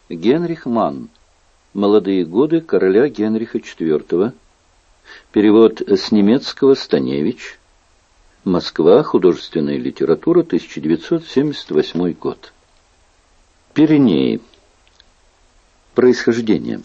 Генрих Манн. Молодые годы короля Генриха IV. Перевод с немецкого Станевич. Москва. Художественная литература. 1978 год. Пиренеи. Происхождение.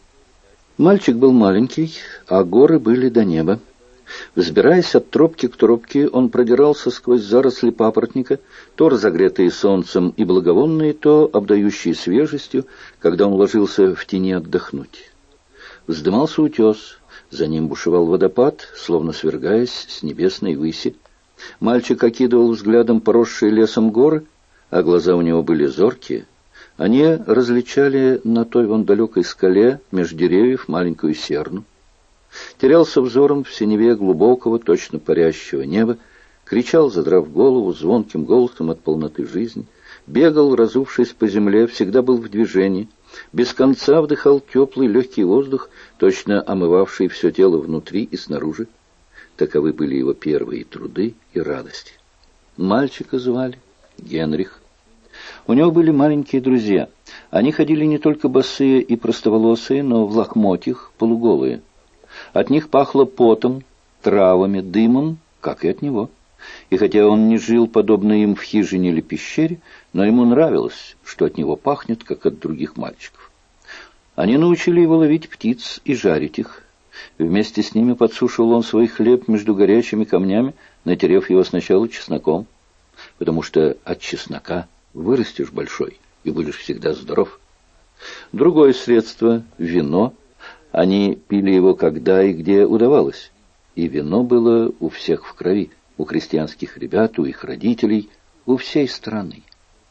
Мальчик был маленький, а горы были до неба. Взбираясь от тропки к тропке, он продирался сквозь заросли папоротника, то разогретые солнцем и благовонные, то обдающие свежестью, когда он ложился в тени отдохнуть. Вздымался утес, за ним бушевал водопад, словно свергаясь с небесной выси. Мальчик окидывал взглядом поросшие лесом горы, а глаза у него были зоркие. Они различали на той вон далекой скале меж деревьев маленькую серну. Терялся взором в синеве глубокого, точно парящего неба, кричал, задрав голову, звонким голосом от полноты жизни, бегал, разувшись по земле, всегда был в движении, без конца вдыхал теплый легкий воздух, точно омывавший все тело внутри и снаружи. Таковы были его первые труды и радости. Мальчика звали Генрих. У него были маленькие друзья. Они ходили не только босые и простоволосые, но в лохмотьях, полуголые. От них пахло потом, травами, дымом, как и от него. И хотя он не жил, подобно им, в хижине или пещере, но ему нравилось, что от него пахнет, как от других мальчиков. Они научили его ловить птиц и жарить их. Вместе с ними подсушивал он свой хлеб между горячими камнями, натерев его сначала чесноком, потому что от чеснока вырастешь большой и будешь всегда здоров. Другое средство — вино. Они пили его когда и где удавалось, и вино было у всех в крови, у крестьянских ребят, у их родителей, у всей страны.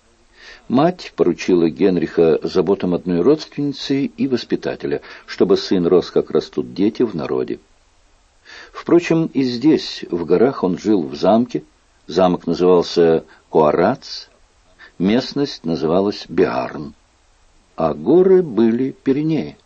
Мать поручила Генриха заботам одной родственницы и воспитателя, чтобы сын рос, как растут дети в народе. Впрочем, и здесь, в горах, он жил в замке. Замок назывался Коарац, местность называлась Биарн, а горы были Пиренеи.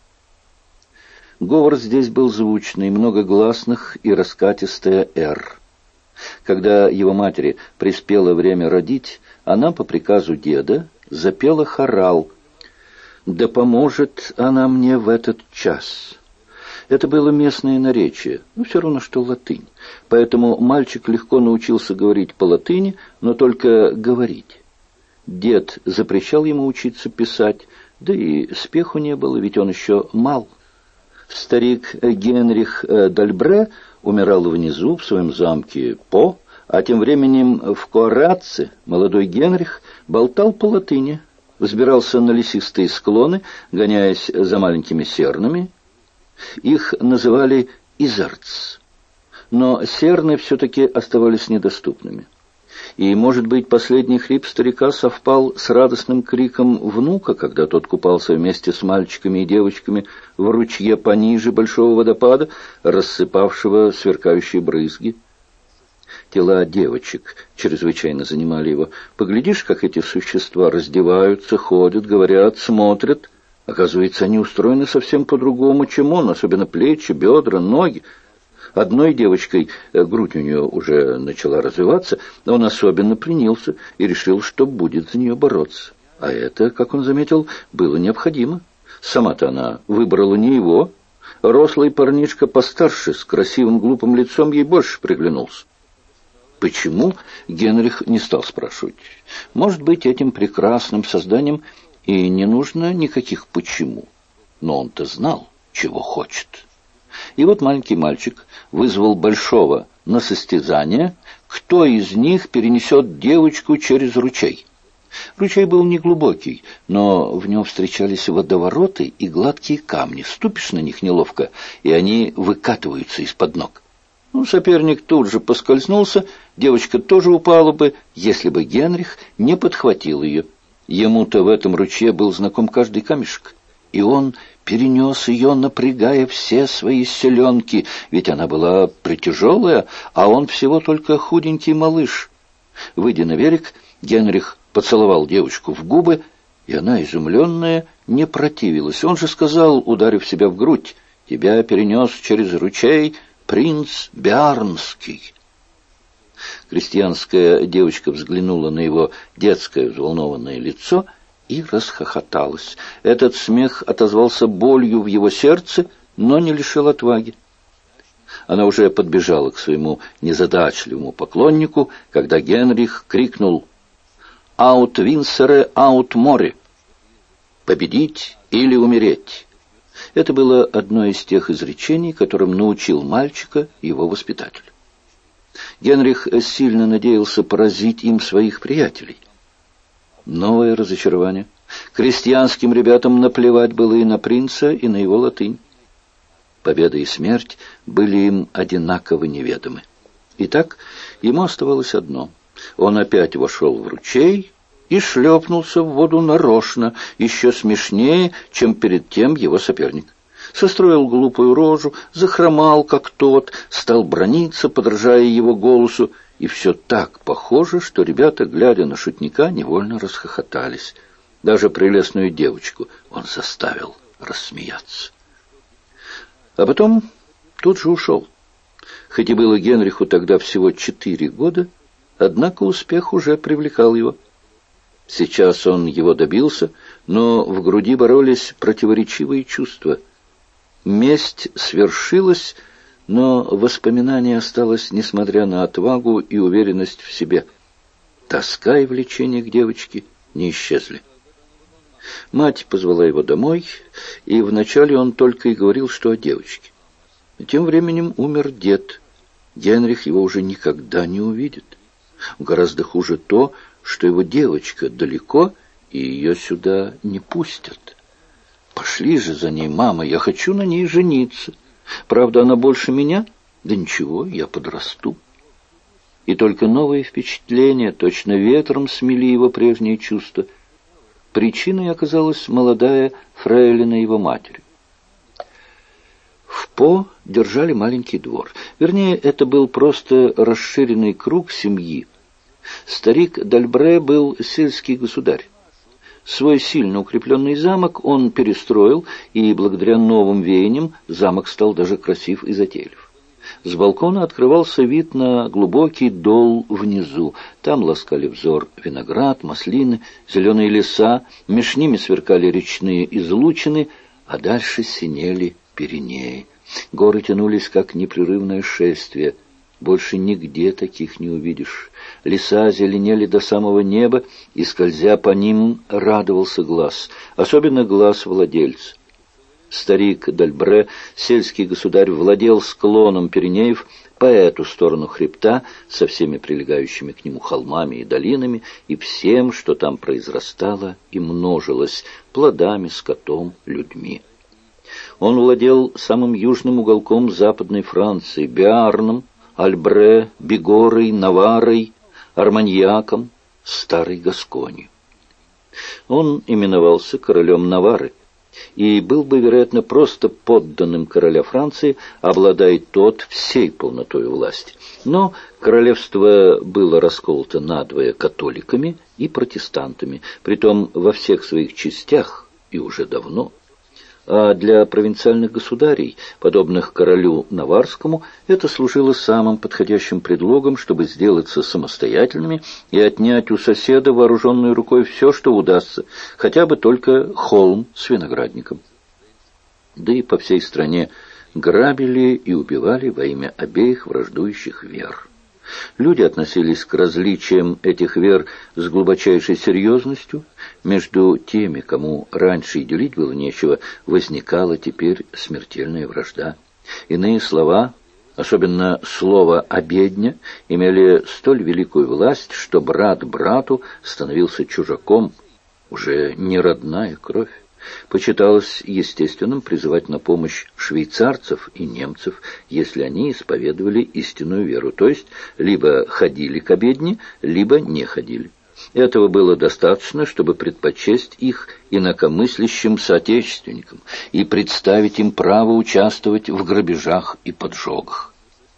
Говор здесь был звучный, много гласных и раскатистая «р». Когда его матери приспело время родить, она по приказу деда запела хорал «Да поможет она мне в этот час». Это было местное наречие, но все равно, что латынь. Поэтому мальчик легко научился говорить по-латыни, но только говорить. Дед запрещал ему учиться писать, да и спеху не было, ведь он еще мал. Старик Генрих Дальбре умирал внизу, в своем замке По, а тем временем в Коараце молодой Генрих болтал по латыни, взбирался на лесистые склоны, гоняясь за маленькими сернами. Их называли изарц, но серны все-таки оставались недоступными. И, может быть, последний хрип старика совпал с радостным криком внука, когда тот купался вместе с мальчиками и девочками в ручье пониже большого водопада, рассыпавшего сверкающие брызги. Тела девочек чрезвычайно занимали его. Поглядишь, как эти существа раздеваются, ходят, говорят, смотрят. Оказывается, они устроены совсем по-другому, чем он, особенно плечи, бедра, ноги. Одной девочкой, грудь у нее уже начала развиваться, он особенно пленился и решил, что будет за нее бороться. А это, как он заметил, было необходимо. Сама-то она выбрала не его. Рослый парнишка постарше, с красивым глупым лицом, ей больше приглянулся. Почему, Генрих не стал спрашивать. Может быть, этим прекрасным созданием и не нужно никаких «почему». Но он-то знал, чего хочет. И вот маленький мальчик вызвал большого на состязание, кто из них перенесет девочку через ручей. Ручей был неглубокий, но в нем встречались водовороты и гладкие камни. Ступишь на них неловко, и они выкатываются из-под ног. Соперник тут же поскользнулся, девочка тоже упала бы, если бы Генрих не подхватил ее. Ему-то в этом ручье был знаком каждый камешек, и он перенес ее, напрягая все свои селенки, ведь она была притяжелая, а он всего только худенький малыш. Выйдя на берег, Генрих поцеловал девочку в губы, и она, изумленная, не противилась. Он же сказал, ударив себя в грудь: «Тебя перенес через ручей принц Биарнский». Крестьянская девочка взглянула на его детское взволнованное лицо и расхохоталась. Этот смех отозвался болью в его сердце, но не лишил отваги. Она уже подбежала к своему незадачливому поклоннику, когда Генрих крикнул «Аут Винсере, аут море! Победить или умереть!» Это было одно из тех изречений, которым научил мальчика его воспитатель. Генрих сильно надеялся поразить им своих приятелей. Новое разочарование. Крестьянским ребятам наплевать было и на принца, и на его латынь. Победа и смерть были им одинаково неведомы. Итак, ему оставалось одно. Он опять вошел в ручей и шлепнулся в воду нарочно, еще смешнее, чем перед тем его соперник. Состроил глупую рожу, захромал, как тот, стал браниться, подражая его голосу, и все так похоже, что ребята, глядя на шутника, невольно расхохотались. Даже прелестную девочку он заставил рассмеяться. А потом тут же ушел. Хоть и было Генриху тогда всего 4 года, однако успех уже привлекал его. Сейчас он его добился, но в груди боролись противоречивые чувства. Месть свершилась, но воспоминание осталось, несмотря на отвагу и уверенность в себе. Тоска и влечение к девочке не исчезли. Мать позвала его домой, и вначале он только и говорил, что о девочке. Тем временем умер дед. Генрих его уже никогда не увидит. Гораздо хуже то, что его девочка далеко, и ее сюда не пустят. Пошли же за ней, мама, я хочу на ней жениться. Правда, она больше меня? Да ничего, я подрасту. И только новые впечатления точно ветром смели его прежние чувства. Причиной оказалась молодая фрейлина его матери. В По держали маленький двор. Вернее, это был просто расширенный круг семьи. Старик Дальбре был сельский государь. Свой сильно укрепленный замок он перестроил, и благодаря новым веяниям замок стал даже красив и затейлив. С балкона открывался вид на глубокий дол внизу. Там ласкали взор виноград, маслины, зеленые леса, меж ними сверкали речные излучины, а дальше синели Пиренеи. Горы тянулись, как непрерывное шествие. Больше нигде таких не увидишь. Леса зеленели до самого неба, и, скользя по ним, радовался глаз, особенно глаз владельца. Старик Дальбре, сельский государь, владел склоном Пиренеев по эту сторону хребта, со всеми прилегающими к нему холмами и долинами, и всем, что там произрастало и множилось, плодами, скотом, людьми. Он владел самым южным уголком Западной Франции, Биарном, Альбре, Бигорой, Наварой, Арманьяком, Старой Гасконью. Он именовался королем Навары и был бы, вероятно, просто подданным короля Франции, обладая тот всей полнотой власти. Но королевство было расколото надвое католиками и протестантами, притом во всех своих частях и уже давно. А для провинциальных государей, подобных королю Наварскому, это служило самым подходящим предлогом, чтобы сделаться самостоятельными и отнять у соседа вооруженной рукой все, что удастся, хотя бы только холм с виноградником. Да и по всей стране грабили и убивали во имя обеих враждующих вер. Люди относились к различиям этих вер с глубочайшей серьезностью. Между теми, кому раньше и делить было нечего, возникала теперь смертельная вражда. Иные слова, особенно слово «обедня», имели столь великую власть, что брат брату становился чужаком, уже не родная кровь. Почиталось естественным призывать на помощь швейцарцев и немцев, если они исповедовали истинную веру, то есть либо ходили к обедне, либо не ходили. Этого было достаточно, чтобы предпочесть их инакомыслящим соотечественникам и представить им право участвовать в грабежах и поджогах.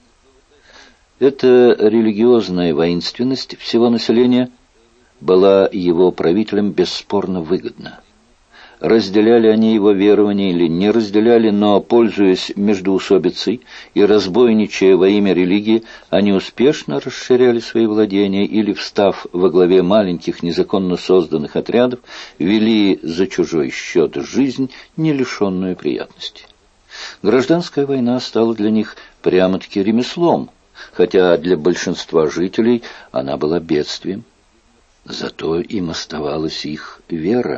Эта религиозная воинственность всего населения была его правителям бесспорно выгодна. разделяли они его верования или не разделяли, но, пользуясь междоусобицей и разбойничая во имя религии, они успешно расширяли свои владения или, встав во главе маленьких незаконно созданных отрядов, вели за чужой счет жизнь, не лишенную приятностей. Гражданская война стала для них прямо-таки ремеслом, хотя для большинства жителей она была бедствием. Зато им оставалась их вера.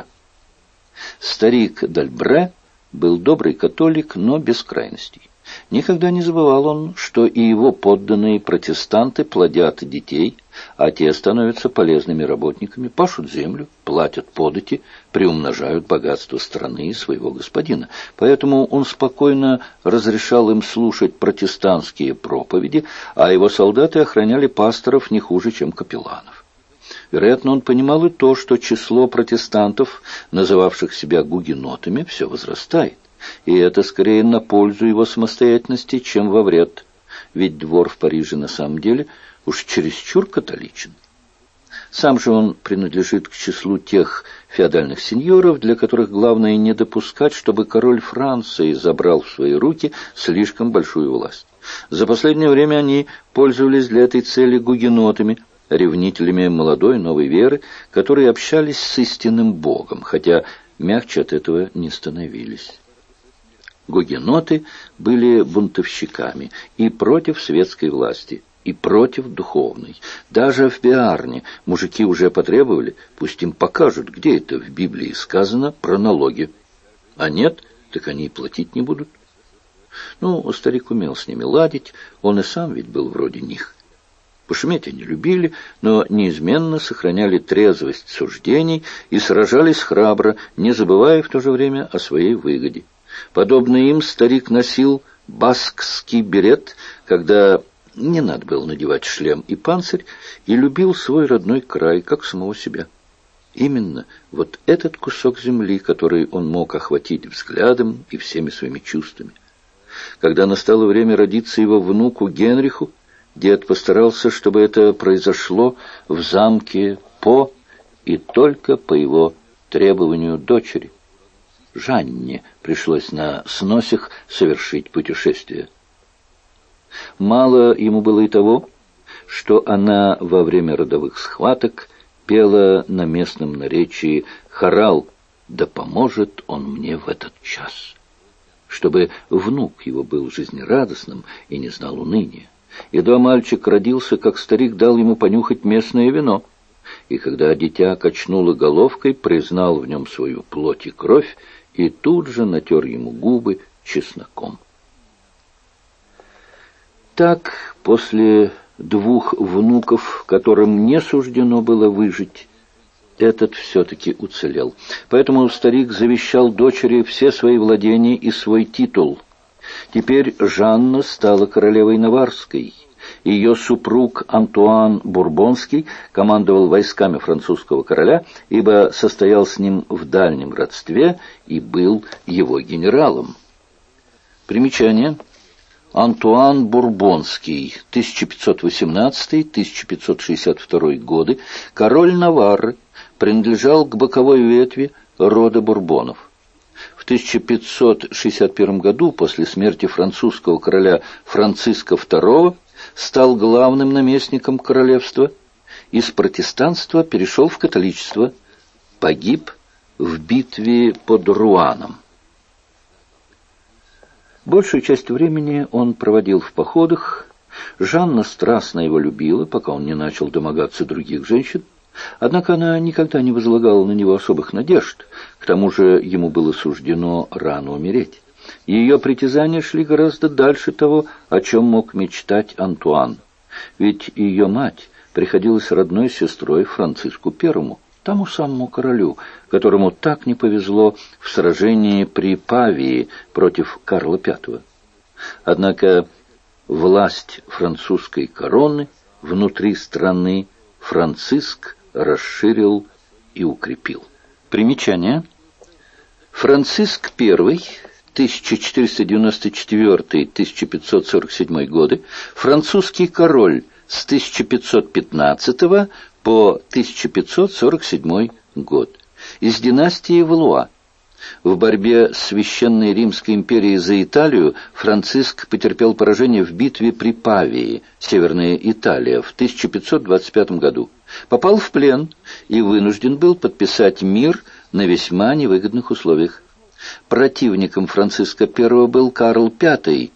Старик Дальбре был добрый католик, но без крайностей. Никогда не забывал он, что и его подданные протестанты плодят детей, а те становятся полезными работниками, пашут землю, платят подати, приумножают богатство страны и своего господина. Поэтому он спокойно разрешал им слушать протестантские проповеди, а его солдаты охраняли пасторов не хуже, чем капелланов. Вероятно, он понимал и то, что число протестантов, называвших себя гугенотами, все возрастает. И это скорее на пользу его самостоятельности, чем во вред. Ведь двор в Париже на самом деле уж чересчур католичен. Сам же он принадлежит к числу тех феодальных сеньоров, для которых главное не допускать, чтобы король Франции забрал в свои руки слишком большую власть. За последнее время они пользовались для этой цели гугенотами, ревнителями молодой новой веры, которые общались с истинным Богом, хотя мягче от этого не становились. Гугеноты были бунтовщиками и против светской власти, и против духовной. Даже в Биарне мужики уже потребовали, пусть им покажут, где это в Библии сказано про налоги. А нет, так они и платить не будут. Ну, старик умел с ними ладить, он и сам ведь был вроде них. Пошуметь они любили, но неизменно сохраняли трезвость суждений и сражались храбро, не забывая в то же время о своей выгоде. Подобно им старик носил баскский берет, когда не надо было надевать шлем и панцирь, и любил свой родной край, как самого себя. Именно вот этот кусок земли, который он мог охватить взглядом и всеми своими чувствами. Когда настало время родиться его внуку Генриху, дед постарался, чтобы это произошло в замке По и только по его требованию дочери. Жанне пришлось на сносях совершить путешествие. Мало ему было и того, что она во время родовых схваток пела на местном наречии хорал «Да поможет он мне в этот час», чтобы внук его был жизнерадостным и не знал уныния. Едва мальчик родился, как старик дал ему понюхать местное вино, и когда дитя качнуло головкой, признал в нем свою плоть и кровь, и тут же натер ему губы чесноком. Так, после 2 внуков, которым не суждено было выжить, этот все-таки уцелел. Поэтому старик завещал дочери все свои владения и свой титул. Теперь Жанна стала королевой Наварской. Ее супруг Антуан Бурбонский командовал войсками французского короля, ибо состоял с ним в дальнем родстве и был его генералом. Примечание. Антуан Бурбонский, 1518-1562 годы, король Наварры, принадлежал к боковой ветви рода Бурбонов. В 1561 году, после смерти французского короля Франциска II, стал главным наместником королевства, из протестанства перешел в католичество, погиб в битве под Руаном. Большую часть времени он проводил в походах. Жанна страстно его любила, пока он не начал домогаться других женщин. Однако она никогда не возлагала на него особых надежд, к тому же ему было суждено рано умереть. Ее притязания шли гораздо дальше того, о чем мог мечтать Антуан. Ведь ее мать приходилась родной сестрой Франциску I, тому самому королю, которому так не повезло в сражении при Павии против Карла V. Однако власть французской короны внутри страны Франциск расширил и укрепил. Примечание. Франциск I, 1494-1547 годы, французский король с 1515 по 1547 год, из династии Валуа. В борьбе с Священной Римской империей за Италию Франциск потерпел поражение в битве при Павии, Северная Италия, в 1525 году. Попал в плен и вынужден был подписать мир на весьма невыгодных условиях. Противником Франциска I был Карл V,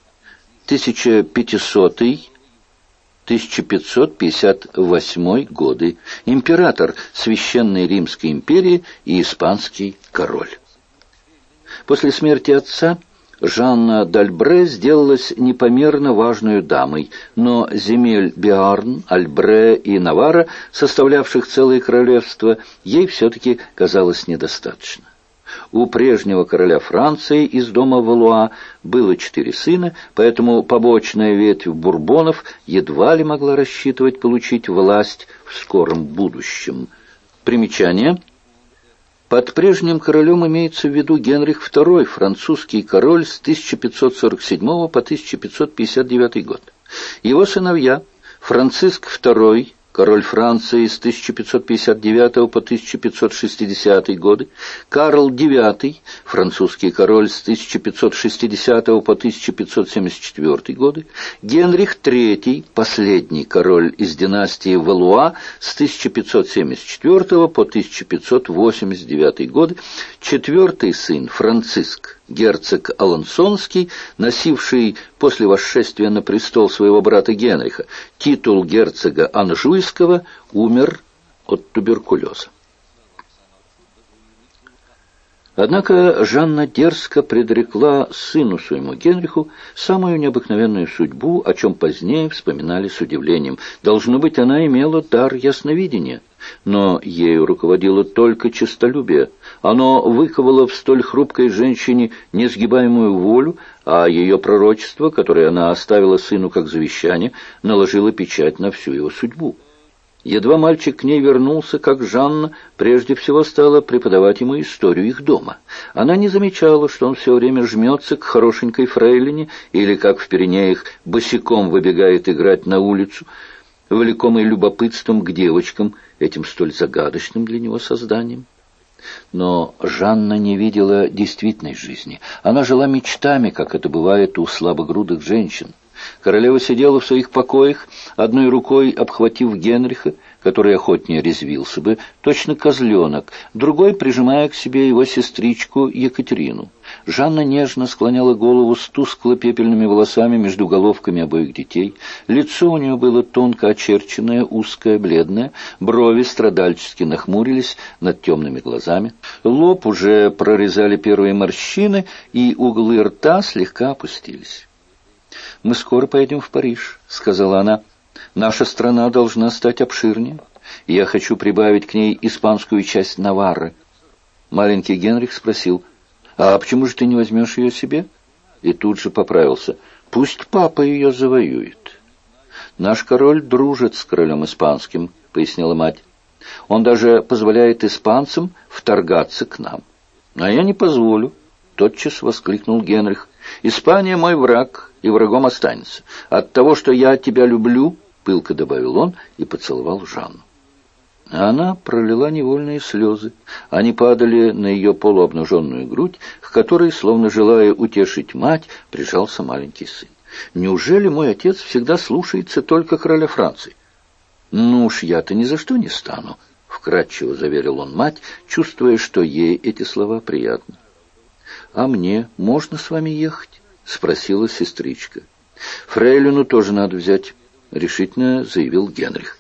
1500-1558 годы, император Священной Римской империи и испанский король. После смерти отца Жанна д'Альбре сделалась непомерно важной дамой, но земель Биарн, Альбре и Наварра, составлявших целое королевство, ей все-таки казалось недостаточно. У прежнего короля Франции из дома Валуа было 4 сына, поэтому побочная ветвь Бурбонов едва ли могла рассчитывать получить власть в скором будущем. Примечание. Под прежним королем имеется в виду Генрих II, французский король с 1547 по 1559 год. Его сыновья Франциск II, король Франции с 1559 по 1560 годы, Карл IX, французский король с 1560 по 1574 годы, Генрих III, последний король из династии Валуа с 1574 по 1589 годы, четвертый сын Франциск, герцог Алансонский, носивший после восшествия на престол своего брата Генриха титул герцога Анжуйского, умер от туберкулеза. Однако Жанна дерзко предрекла сыну своему Генриху самую необыкновенную судьбу, о чем позднее вспоминали с удивлением. Должно быть, она имела дар ясновидения, но ею руководило только честолюбие. Оно выковало в столь хрупкой женщине несгибаемую волю, а ее пророчество, которое она оставила сыну как завещание, наложило печать на всю его судьбу. Едва мальчик к ней вернулся, как Жанна прежде всего стала преподавать ему историю их дома. Она не замечала, что он все время жмется к хорошенькой фрейлине или, как в Пиренеях, босиком выбегает играть на улицу, влекомый любопытством к девочкам, этим столь загадочным для него созданием. Но Жанна не видела действительной жизни. Она жила мечтами, как это бывает у слабогрудых женщин. Королева сидела в своих покоях, одной рукой обхватив Генриха, который охотнее резвился бы, точно козленок, другой прижимая к себе его сестричку Екатерину. Жанна нежно склоняла голову с тускло-пепельными волосами между головками обоих детей. Лицо у нее было тонко очерченное, узкое, бледное, брови страдальчески нахмурились над темными глазами. Лоб уже прорезали первые морщины, и углы рта слегка опустились. «Мы скоро поедем в Париж», — сказала она. «Наша страна должна стать обширнее, и я хочу прибавить к ней испанскую часть Наварры». Маленький Генрих спросил: «А почему же ты не возьмешь ее себе?» И тут же поправился: «Пусть папа ее завоюет». «Наш король дружит с королем испанским», — пояснила мать. «Он даже позволяет испанцам вторгаться к нам». «А я не позволю», — тотчас воскликнул Генрих. «Испания мой враг, и врагом останется. От того, что я тебя люблю», — пылко добавил он и поцеловал Жанну. Она пролила невольные слезы. Они падали на ее полуобнаженную грудь, к которой, словно желая утешить мать, прижался маленький сын. «Неужели мой отец всегда слушается только короля Франции?» «Ну уж я-то ни за что не стану», — вкратчиво заверил он мать, чувствуя, что ей эти слова приятны. «А мне можно с вами ехать?» — спросила сестричка. «Фрейлину тоже надо взять», — решительно заявил Генрих.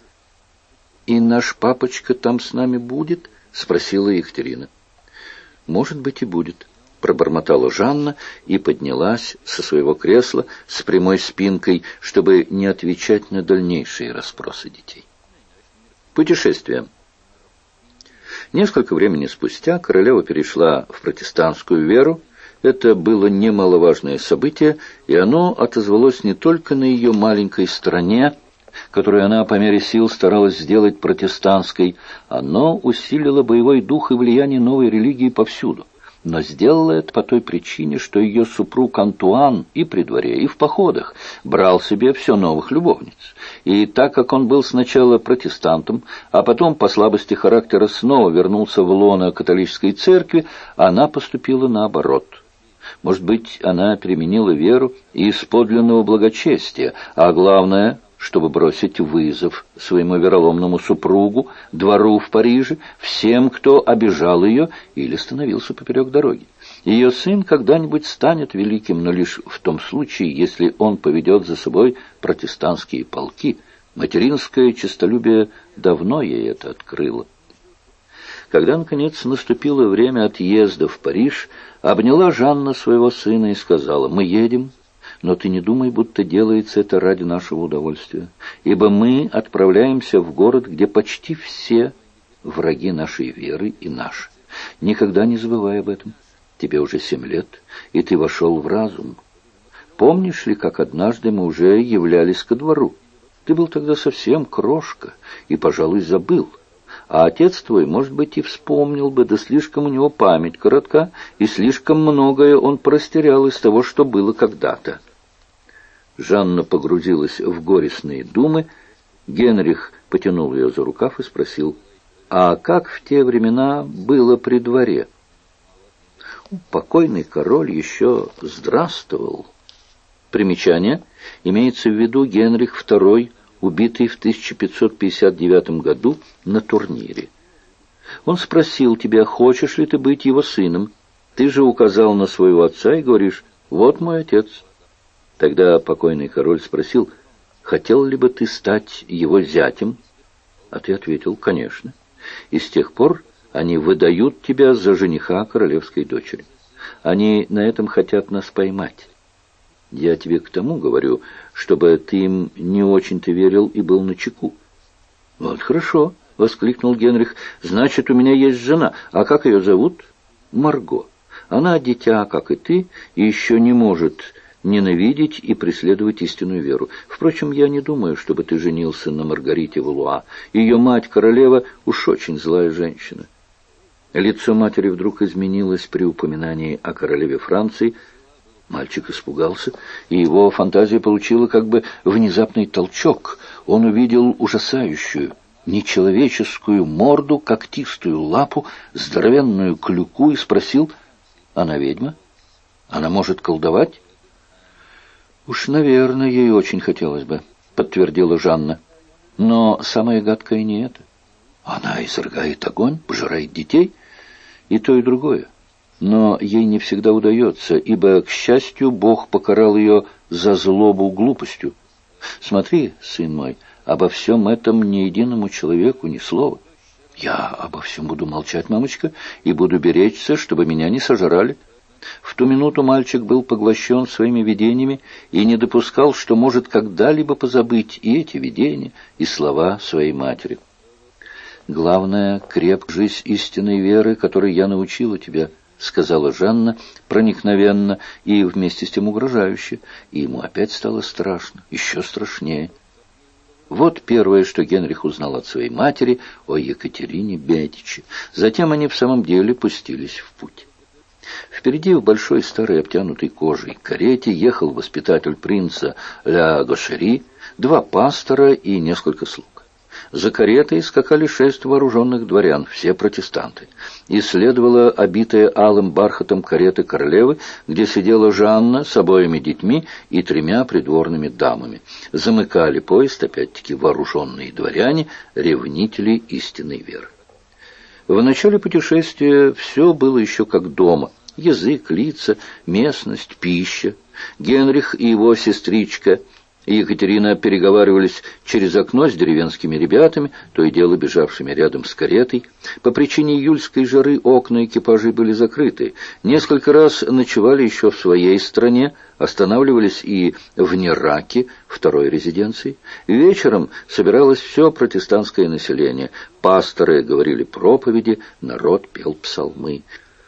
«И наш папочка там с нами будет?» — спросила Екатерина. «Может быть, и будет», — пробормотала Жанна и поднялась со своего кресла с прямой спинкой, чтобы не отвечать на дальнейшие расспросы детей. Путешествие. Несколько времени спустя королева перешла в протестантскую веру. Это было немаловажное событие, и оно отозвалось не только на ее маленькой стране, которую она по мере сил старалась сделать протестантской, оно усилило боевой дух и влияние новой религии повсюду. но сделала это по той причине, что ее супруг Антуан и при дворе, и в походах брал себе все новых любовниц. И так как он был сначала протестантом, а потом по слабости характера снова вернулся в лоно католической церкви, она поступила наоборот. Может быть, она применила веру из подлинного благочестия, а главное, чтобы бросить вызов своему вероломному супругу, двору в Париже, всем, кто обижал ее или становился поперек дороги. Ее сын когда-нибудь станет великим, но лишь в том случае, если он поведет за собой протестантские полки. Материнское честолюбие давно ей это открыло. Когда, наконец, наступило время отъезда в Париж, обняла Жанна своего сына и сказала: «Мы едем, но ты не думай, будто делается это ради нашего удовольствия, ибо мы отправляемся в город, где почти все враги нашей веры и наши. Никогда не забывай об этом. Тебе уже 7 лет, и ты вошел в разум. Помнишь ли, как однажды мы уже являлись ко двору? Ты был тогда совсем крошка и, пожалуй, забыл. А отец твой, может быть, и вспомнил бы, да слишком у него память коротка, и слишком многое он порастерял из того, что было когда-то». Жанна погрузилась в горестные думы. Генрих потянул ее за рукав и спросил: «А как в те времена было при дворе?» «Покойный король еще здравствовал». Примечание. Имеется в виду Генрих II, убитый в 1559 году на турнире. «Он спросил тебя, хочешь ли ты быть его сыном. Ты же указал на своего отца и говоришь: вот мой отец». Тогда покойный король спросил: хотел ли бы ты стать его зятем? А ты ответил: конечно. И с тех пор они выдают тебя за жениха королевской дочери. Они на этом хотят нас поймать. Я тебе к тому говорю, чтобы ты им не очень-то верил и был начеку. Вот хорошо, — воскликнул Генрих, — значит, у меня есть жена. А как ее зовут? Марго. Она дитя, как и ты, и еще не может ненавидеть и преследовать истинную веру. Впрочем, я не думаю, чтобы ты женился на Маргарите Валуа. Ее мать, королева, уж очень злая женщина. Лицо матери вдруг изменилось при упоминании о королеве Франции. Мальчик испугался, и его фантазия получила как бы внезапный толчок. Он увидел ужасающую, нечеловеческую морду, когтистую лапу, здоровенную клюку и спросил: «Она ведьма? Она может колдовать?» «Уж, наверное, ей очень хотелось бы», — подтвердила Жанна. «Но самое гадкое не это. Она изрыгает огонь, пожирает детей, и то, и другое. Но ей не всегда удается, ибо, к счастью, Бог покарал ее за злобу глупостью. Смотри, сын мой, обо всем этом ни единому человеку ни слова. Я обо всем буду молчать, мамочка, и буду беречься, чтобы меня не сожрали». В ту минуту мальчик был поглощен своими видениями и не допускал, что может когда-либо позабыть и эти видения, и слова своей матери. «Главное, крепко жизнь истинной веры, которой я научила тебя», — сказала Жанна проникновенно и вместе с тем угрожающе, и ему опять стало страшно, еще страшнее. Вот первое, что Генрих узнал от своей матери о Екатерине Бедичи. Затем они в самом деле пустились в путь. Впереди в большой старой обтянутой кожей карете ехал воспитатель принца Ля Гошери, 2 пастора и несколько слуг. За каретой скакали 6 вооруженных дворян, все протестанты. И следовала обитая алым бархатом карета королевы, где сидела Жанна с обоими детьми и 3 придворными дамами. Замыкали поезд, опять-таки, вооруженные дворяне, ревнители истинной веры. В начале путешествия все было еще как дома. Язык, лица, местность, пища. Генрих и его сестричка Екатерина переговаривались через окно с деревенскими ребятами, то и дело бежавшими рядом с каретой. По причине июльской жары окна экипажей были закрыты. Несколько раз ночевали еще в своей стране, останавливались и в Нераке, второй резиденции. Вечером собиралось все протестантское население. Пасторы говорили проповеди, народ пел псалмы.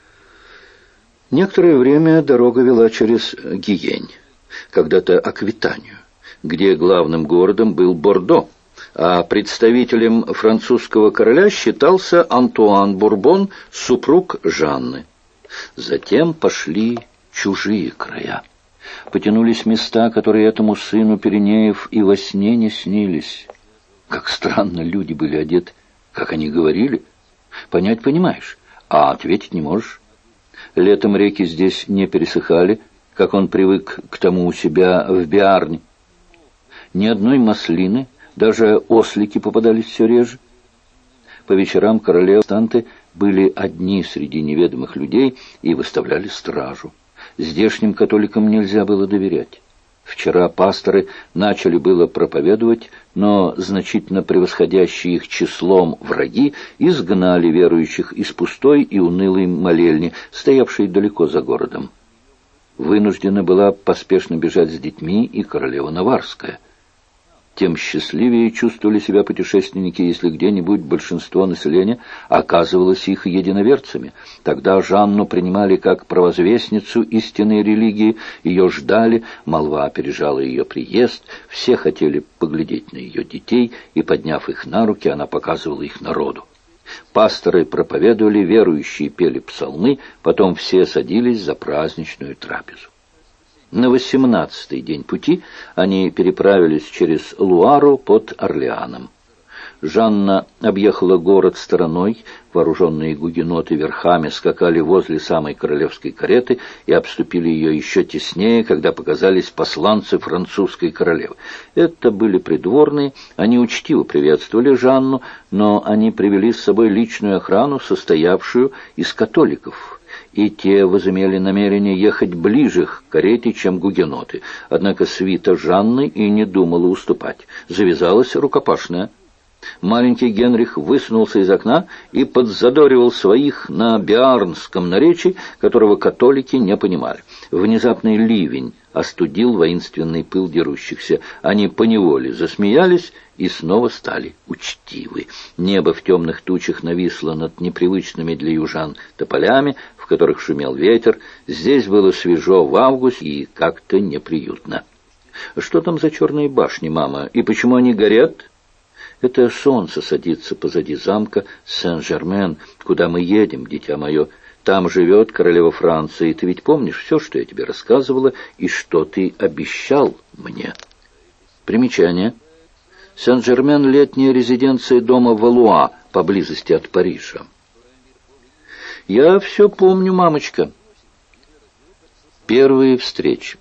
Некоторое время дорога вела через Гиень, когда-то Аквитанию, где главным городом был Бордо, а представителем французского короля считался Антуан Бурбон, супруг Жанны. Затем пошли чужие края. Потянулись места, которые этому сыну Пиренеев и во сне не снились. Как странно люди были одеты, как они говорили. Понять понимаешь, а ответить не можешь. Летом реки здесь не пересыхали, как он привык к тому у себя в Биарне. Ни одной маслины, даже ослики попадались все реже. По вечерам королевы-станты были одни среди неведомых людей и выставляли стражу. Здешним католикам нельзя было доверять. Вчера пасторы начали было проповедовать, но значительно превосходящие их числом враги изгнали верующих из пустой и унылой молельни, стоявшей далеко за городом. Вынуждена была поспешно бежать с детьми и королева Наварская. Тем счастливее чувствовали себя путешественники, если где-нибудь большинство населения оказывалось их единоверцами. Тогда Жанну принимали как провозвестницу истинной религии, ее ждали, молва опережала ее приезд, все хотели поглядеть на ее детей, и, подняв их на руки, она показывала их народу. Пасторы проповедовали, верующие пели псалмы, потом все садились за праздничную трапезу. На 18-й день пути они переправились через Луару под Орлеаном. Жанна объехала город стороной, вооруженные гугеноты верхами скакали возле самой королевской кареты и обступили ее еще теснее, когда показались посланцы французской королевы. Это были придворные, они учтиво приветствовали Жанну, но они привели с собой личную охрану, состоявшую из католиков, и те возымели намерение ехать ближе к карете, чем гугеноты. Однако свита Жанны и не думала уступать. Завязалась рукопашная. Маленький Генрих высунулся из окна и подзадоривал своих на биарнском наречии, которого католики не понимали. Внезапный ливень остудил воинственный пыл дерущихся. Они поневоле засмеялись и снова стали учтивы. Небо в темных тучах нависло над непривычными для южан тополями, в которых шумел ветер. Здесь было свежо в августе и как-то неприютно. «Что там за черные башни, мама, и почему они горят?» «Это солнце садится позади замка Сен-Жермен, куда мы едем, дитя мое. Там живет королева Франции. Ты ведь помнишь все, что я тебе рассказывала, и что ты обещал мне?» Примечание. Сен-Жермен — летняя резиденция дома Валуа, поблизости от Парижа. «Я все помню, мамочка». Первые встречи.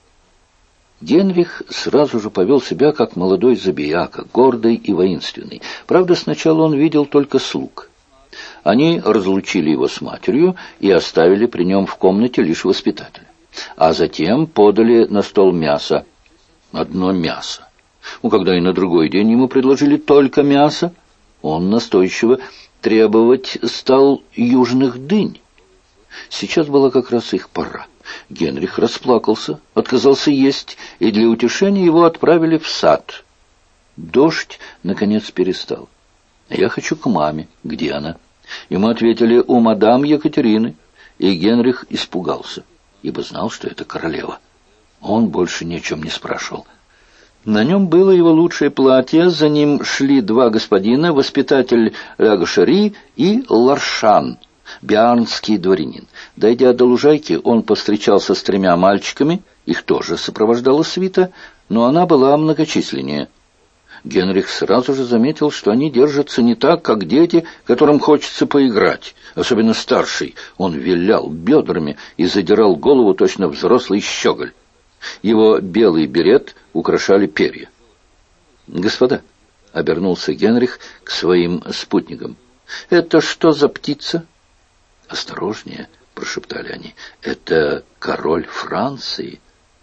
Генрих сразу же повел себя как молодой забияка, гордый и воинственный. Правда, сначала он видел только слуг. Они разлучили его с матерью и оставили при нем в комнате лишь воспитателя. А затем подали на стол мясо. Одно мясо. Когда и на другой день ему предложили только мясо, он настойчиво требовать стал южных дынь. Сейчас была как раз их пора. Генрих расплакался, отказался есть, и для утешения его отправили в сад. Дождь, наконец, перестал. «Я хочу к маме. Где она?» Ему ответили: «У мадам Екатерины». И Генрих испугался, ибо знал, что это королева. Он больше ни о чем не спрашивал. На нем было его лучшее платье, за ним шли два господина, воспитатель Лагошери и Ларшан, биарнский дворянин. Дойдя до лужайки, он повстречался с тремя мальчиками, их тоже сопровождала свита, но она была многочисленнее. Генрих сразу же заметил, что они держатся не так, как дети, которым хочется поиграть. Особенно старший. Он вилял бедрами и задирал голову, точно взрослый щеголь. Его белый берет украшали перья. «Господа», — обернулся Генрих к своим спутникам, — «это что за птица?» «Осторожнее», — прошептали они, — «это король Франции».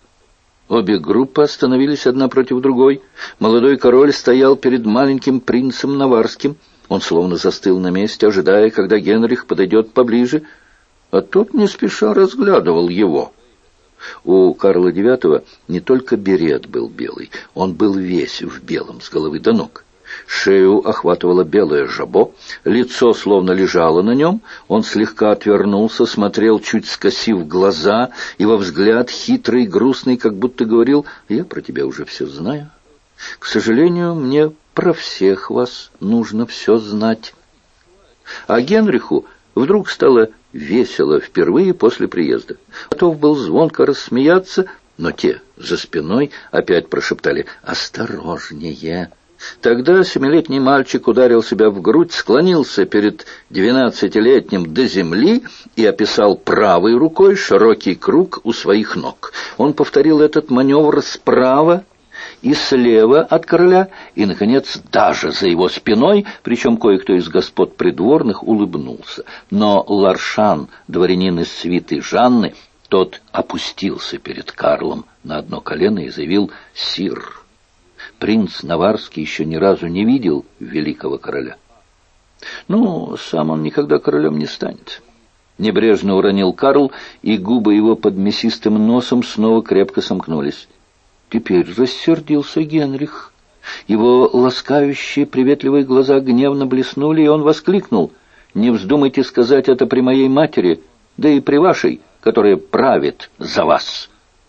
Обе группы остановились одна против другой. Молодой король стоял перед маленьким принцем Наварским. Он словно застыл на месте, ожидая, когда Генрих подойдет поближе, а тот не спеша разглядывал его. У Карла IX не только берет был белый, он был весь в белом с головы до ног. Шею охватывало белое жабо, лицо словно лежало на нем, он слегка отвернулся, смотрел, чуть скосив глаза, и во взгляд хитрый, грустный, как будто говорил: «Я про тебя уже все знаю. К сожалению, мне про всех вас нужно все знать». А Генриху вдруг стало весело впервые после приезда. Готов был звонко рассмеяться, но те за спиной опять прошептали «Осторожнее!». Тогда 7-летний мальчик ударил себя в грудь, склонился перед 12-летним до земли и описал правой рукой широкий круг у своих ног. Он повторил этот маневр справа и слева от короля, и, наконец, даже за его спиной, причем кое-кто из господ придворных улыбнулся. Но Ларшан, дворянин из свиты Жанны, тот опустился перед Карлом на одно колено и заявил «Сир». Принц Наварский еще ни разу не видел великого короля. Ну, сам он никогда королем не станет. Небрежно уронил Карл, и губы его под мясистым носом снова крепко сомкнулись. Теперь рассердился Генрих. Его ласкающие, приветливые глаза гневно блеснули, и он воскликнул: «Не вздумайте сказать это при моей матери, да и при вашей, которая правит за вас».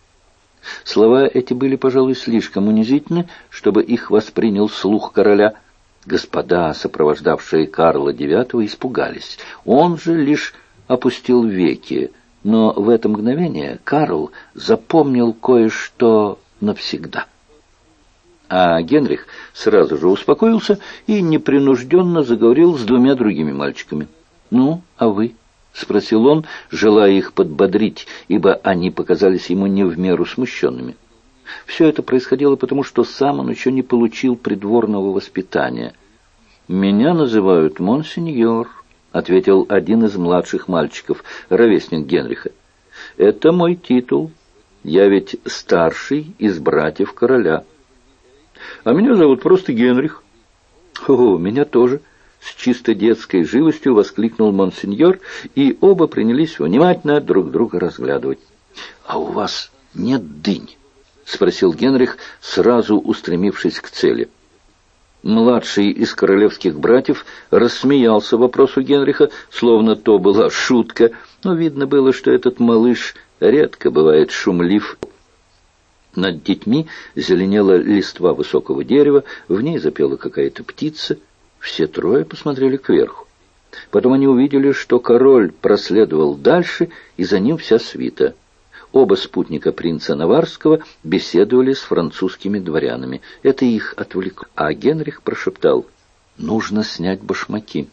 Слова эти были, пожалуй, слишком унизительны, чтобы их воспринял слух короля. Господа, сопровождавшие Карла IX, испугались. Он же лишь опустил веки, но в это мгновение Карл запомнил кое-что навсегда. А Генрих сразу же успокоился и непринужденно заговорил с 2 другими мальчиками. «Ну, а вы?» — спросил он, желая их подбодрить, ибо они показались ему не в меру смущенными. Все это происходило потому, что сам он еще не получил придворного воспитания. «Меня называют монсеньор», — ответил один из младших мальчиков, ровесник Генриха. «Это мой титул. Я ведь старший из братьев короля. А меня зовут просто Генрих». «О, меня тоже», — с чисто детской живостью воскликнул монсеньор, и оба принялись внимательно друг друга разглядывать. «А у вас нет дынь?» — спросил Генрих, сразу устремившись к цели. Младший из королевских братьев рассмеялся вопросу Генриха, словно то была шутка, но видно было, что этот малыш редко бывает шумлив. Над детьми зеленела листва высокого дерева, в ней запела какая-то птица. Все 3 посмотрели кверху. Потом они увидели, что король проследовал дальше, и за ним вся свита. Оба спутника принца Наварского беседовали с французскими дворянами. Это их отвлекло. А Генрих прошептал: «Нужно снять башмаки».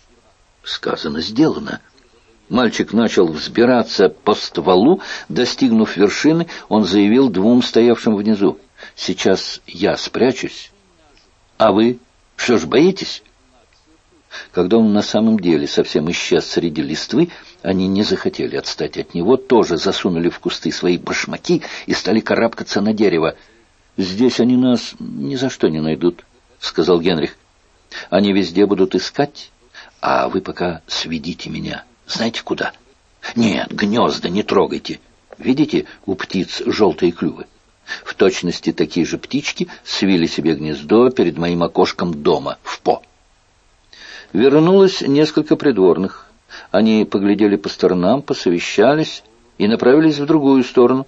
Сказано, сделано. Мальчик начал взбираться по стволу. Достигнув вершины, он заявил 2 стоявшим внизу: «Сейчас я спрячусь, а вы... Что ж, боитесь?» Когда он на самом деле совсем исчез среди листвы, они не захотели отстать от него, тоже засунули в кусты свои башмаки и стали карабкаться на дерево. «Здесь они нас ни за что не найдут», — сказал Генрих. «Они везде будут искать, а вы пока сведите меня. Знаете куда?» «Нет, гнезда не трогайте. Видите, у птиц желтые клювы? В точности такие же птички свили себе гнездо перед моим окошком дома, в По». Вернулось несколько придворных. Они поглядели по сторонам, посовещались и направились в другую сторону.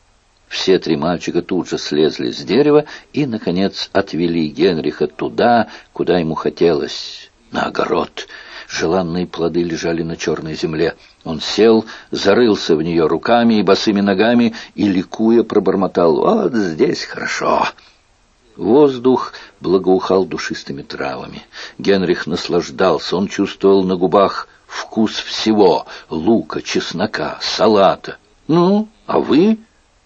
Все 3 мальчика тут же слезли с дерева и, наконец, отвели Генриха туда, куда ему хотелось, на огород. Желанные плоды лежали на черной земле. Он сел, зарылся в нее руками и босыми ногами и, ликуя, пробормотал: «Вот здесь хорошо». Воздух благоухал душистыми травами. Генрих наслаждался. Он чувствовал на губах вкус всего — лука, чеснока, салата. «Ну, а вы?»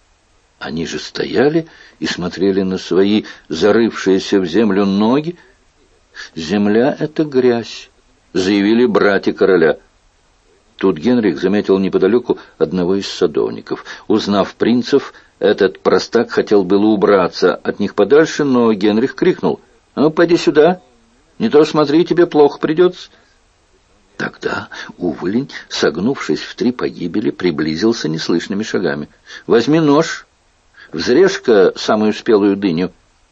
Они же стояли и смотрели на свои зарывшиеся в землю ноги. «Земля — это грязь», — заявили братья короля. Тут Генрих заметил неподалеку одного из садовников. Узнав принцев, этот простак хотел было убраться от них подальше, но Генрих крикнул: «Ну, пойди сюда, не то смотри, тебе плохо придется». Тогда уволень, согнувшись в 3 погибели, приблизился неслышными шагами. «Возьми нож, взрежь-ка самую спелую дыню».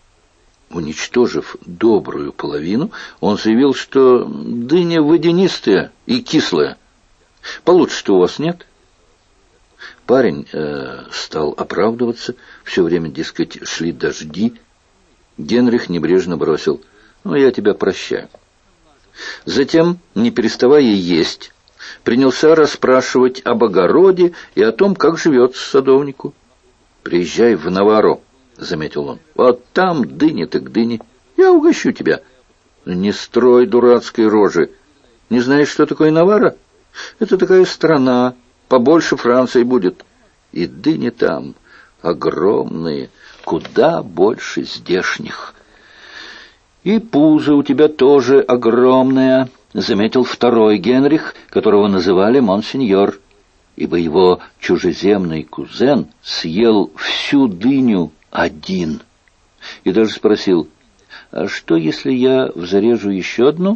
Уничтожив добрую половину, он заявил, что дыня водянистая и кислая. «Получше-то у вас нет?» Парень стал оправдываться. Все время, дескать, шли дожди. Генрих небрежно бросил: «Ну, я тебя прощаю». Затем, не переставая есть, Принялся расспрашивать об огороде и о том, как живется садовнику. «Приезжай в Навару», — заметил он. «Вот там дыни так дыни. Я угощу тебя». «Не строй дурацкой рожи. Не знаешь, что такое Навара? Это такая страна, побольше Франции будет. И дыни там огромные, куда больше здешних». «И пузо у тебя тоже огромное», — заметил второй Генрих, которого называли монсеньор, ибо его чужеземный кузен съел всю дыню один. И даже спросил: «А что, если я взрежу еще одну?»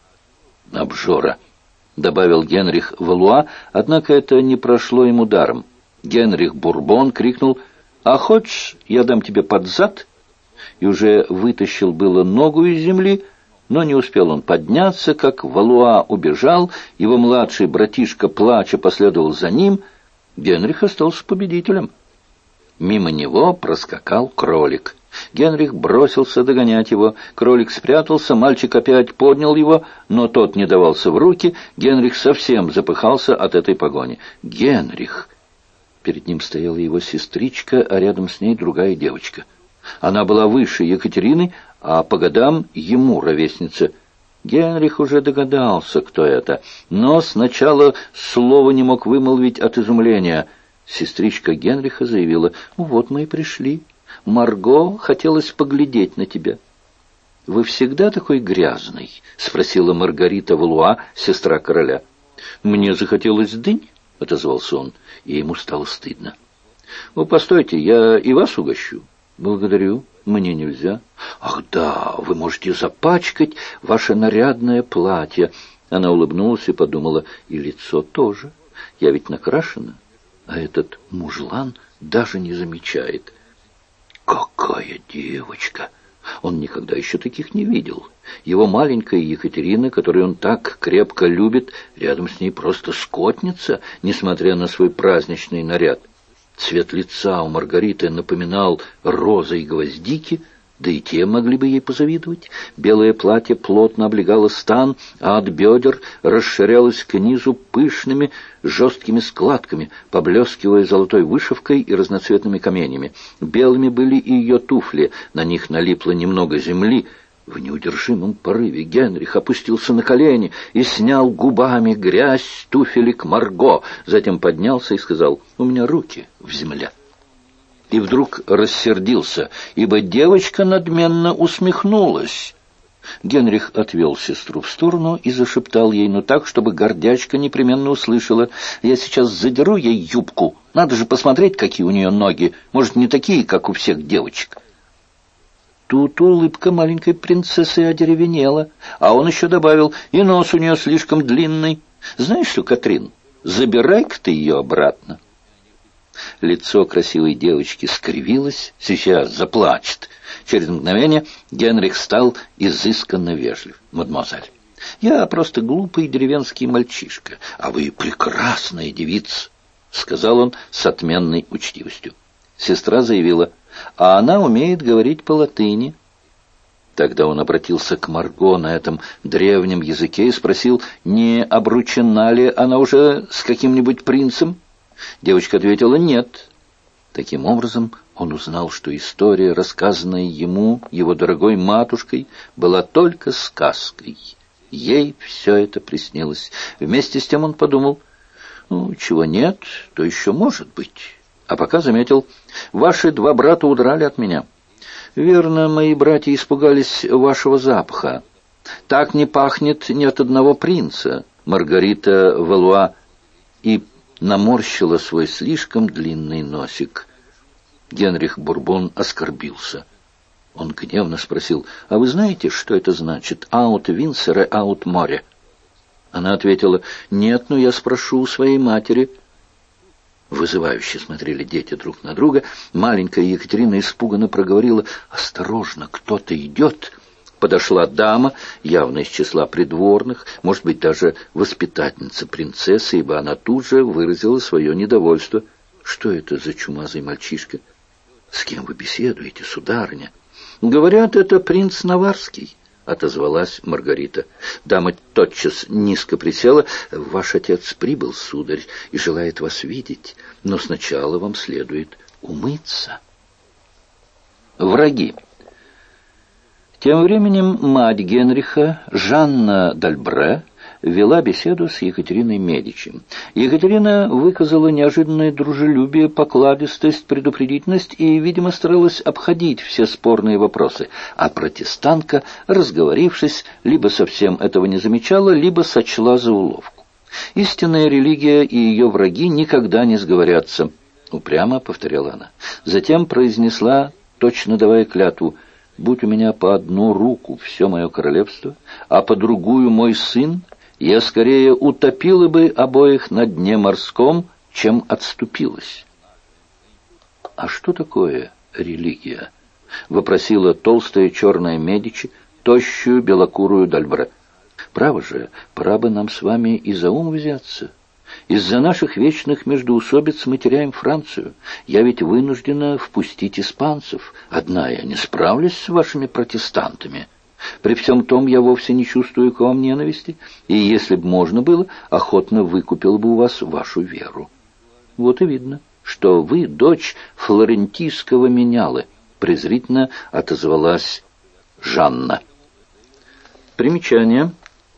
«Обжора», — добавил Генрих Валуа, однако это не прошло ему даром. Генрих Бурбон крикнул: «А хочешь, я дам тебе под зад?» И уже вытащил было ногу из земли, но не успел он подняться, как Валуа убежал, его младший братишка, плача, последовал за ним. Генрих остался победителем. Мимо него проскакал кролик. Генрих бросился догонять его. Кролик спрятался, мальчик опять поднял его, но тот не давался в руки. Генрих совсем запыхался от этой погони. «Генрих!» Перед ним стояла его сестричка, а рядом с ней другая девочка. Она была выше Екатерины, а по годам ему ровесница. Генрих уже догадался, кто это, но сначала слова не мог вымолвить от изумления. Сестричка Генриха заявила: «Вот мы и пришли. Марго хотелось поглядеть на тебя». «Вы всегда такой грязный?» — спросила Маргарита Валуа, сестра короля. «Мне захотелось дынь», — отозвался он, и ему стало стыдно. «Ну, постойте, я и вас угощу». «Благодарю, мне нельзя». «Ах да, вы можете запачкать ваше нарядное платье». Она улыбнулась и подумала: и лицо тоже. Я ведь накрашена, а этот мужлан даже не замечает. Какая девочка! Он никогда еще таких не видел. Его маленькая Екатерина, которую он так крепко любит, рядом с ней просто скотница, несмотря на свой праздничный наряд. Цвет лица у Маргариты напоминал розы и гвоздики, да и те могли бы ей позавидовать. Белое платье плотно облегало стан, а от бедер расширялось к низу пышными жесткими складками, поблескивая золотой вышивкой и разноцветными каменями. Белыми были и ее туфли, на них налипло немного земли. В неудержимом порыве Генрих опустился на колени и снял губами грязь с туфелек Марго, затем поднялся и сказал: «У меня руки в земле». И вдруг рассердился, ибо девочка надменно усмехнулась. Генрих отвел сестру в сторону и зашептал ей, но так, чтобы гордячка непременно услышала: «Я сейчас задеру ей юбку. Надо же посмотреть, какие у нее ноги. Может, не такие, как у всех девочек». Тут улыбка маленькой принцессы одеревенела, а он еще добавил: «И нос у нее слишком длинный. Знаешь что, Катрин, забирай-ка ты ее обратно». Лицо красивой девочки скривилось, сейчас заплачет. Через мгновение Генрих стал изысканно вежлив. «Мадемуазель, я просто глупый деревенский мальчишка, а вы прекрасная девица», — сказал он с отменной учтивостью. Сестра заявила: «А она умеет говорить по-латыни». Тогда он обратился к Марго на этом древнем языке и спросил, не обручена ли она уже с каким-нибудь принцем. Девочка ответила: «Нет». Таким образом, он узнал, что история, рассказанная ему, его дорогой матушкой, была только сказкой. Ей все это приснилось. Вместе с тем он подумал: ну, чего нет, то еще может быть. А пока заметил: «Ваши два брата удрали от меня. Верно, мои братья испугались вашего запаха. Так не пахнет ни от одного принца». Маргарита Валуа и наморщила свой слишком длинный носик. Генрих Бурбон оскорбился. Он гневно спросил: «А вы знаете, что это значит «аут Винсере, аут море»?» Она ответила: «Нет, но я спрошу у своей матери». Вызывающе смотрели дети друг на друга. Маленькая Екатерина испуганно проговорила: «Осторожно, кто-то идет». Подошла дама, явно из числа придворных, может быть, даже воспитательница принцессы, ибо она тут же выразила свое недовольство. «Что это за чумазый мальчишка? С кем вы беседуете, сударыня?» «Говорят, это принц Наварский». — отозвалась Маргарита. Дама тотчас низко присела. «Ваш отец прибыл, сударь, и желает вас видеть, но сначала вам следует умыться». Враги. Тем временем мать Генриха, Жанна д'Альбре, вела беседу с Екатериной Медичи. Екатерина выказала неожиданное дружелюбие, покладистость, предупредительность и, видимо, старалась обходить все спорные вопросы, а протестантка, разговорившись, либо совсем этого не замечала, либо сочла за уловку. «Истинная религия и ее враги никогда не сговорятся», — упрямо повторяла она. Затем произнесла, точно давая клятву: «Будь у меня по одну руку все мое королевство, а по другую мой сын, я скорее утопила бы обоих на дне морском, чем отступилась». «А что такое религия?» — вопросила толстая черная Медичи, тощую белокурую д'Альбре. «Право же, пора бы нам с вами и за ум взяться. Из-за наших вечных междоусобиц мы теряем Францию. Я ведь вынуждена впустить испанцев. Одна я не справлюсь с вашими протестантами. При всем том, я вовсе не чувствую к вам ненависти, и, если бы можно было, охотно выкупил бы у вас вашу веру. Вот и видно, что вы дочь флорентийского менялы», — презрительно отозвалась Жанна. Примечание.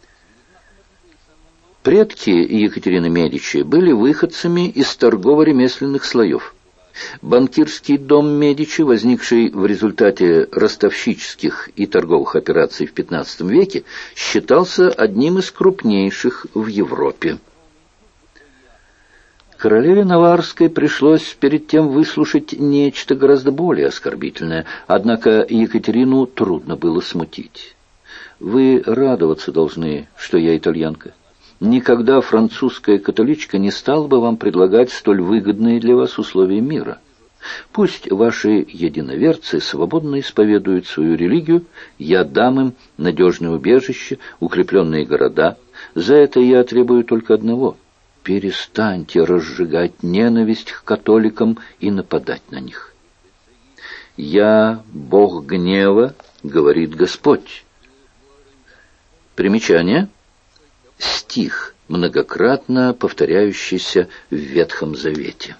Предки Екатерины Медичи были выходцами из торгово-ремесленных слоев. Банкирский дом Медичи, возникший в результате ростовщических и торговых операций в XV веке, считался одним из крупнейших в Европе. Королеве Наварской пришлось перед тем выслушать нечто гораздо более оскорбительное, однако Екатерину трудно было смутить. «Вы радоваться должны, что я итальянка. Никогда французская католичка не стала бы вам предлагать столь выгодные для вас условия мира. Пусть ваши единоверцы свободно исповедуют свою религию, я дам им надежное убежище, укрепленные города. За это я требую только одного: перестаньте разжигать ненависть к католикам и нападать на них. Я Бог гнева, говорит Господь». Примечание. Стих, многократно повторяющийся в Ветхом Завете.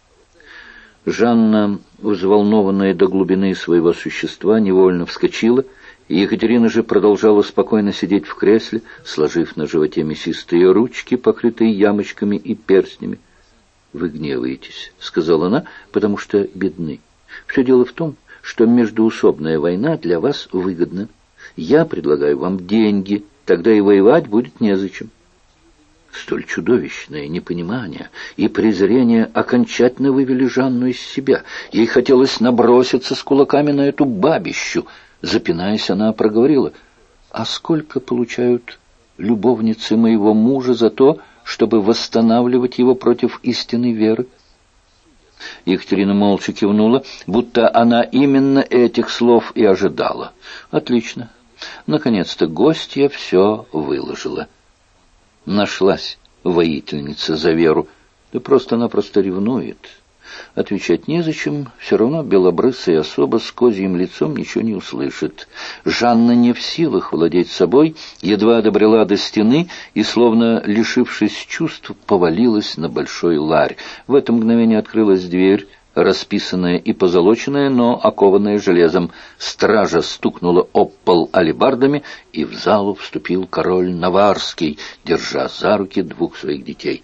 Жанна, взволнованная до глубины своего существа, невольно вскочила, и Екатерина же продолжала спокойно сидеть в кресле, сложив на животе мясистые ручки, покрытые ямочками и перстнями. «Вы гневаетесь», — сказала она, — «потому что бедны. Все дело в том, что междоусобная война для вас выгодна. Я предлагаю вам деньги, тогда и воевать будет незачем». Столь чудовищное непонимание и презрение окончательно вывели Жанну из себя. Ей хотелось наброситься с кулаками на эту бабищу. Запинаясь, она проговорила: «А сколько получают любовницы моего мужа за то, чтобы восстанавливать его против истинной веры?» Екатерина молча кивнула, будто она именно этих слов и ожидала. «Отлично. Наконец-то гостья все выложила». Нашлась воительница за веру. Да просто-напросто ревнует. Отвечать незачем, все равно белобрысая особа с козьим лицом ничего не услышит. Жанна не в силах владеть собой, едва добрела до стены и, словно лишившись чувств, повалилась на большой ларь. В это мгновение открылась дверь, расписанная и позолоченная, но окованная железом. Стража стукнула об пол алебардами, и в залу вступил король Наварский, держа за руки двух своих детей.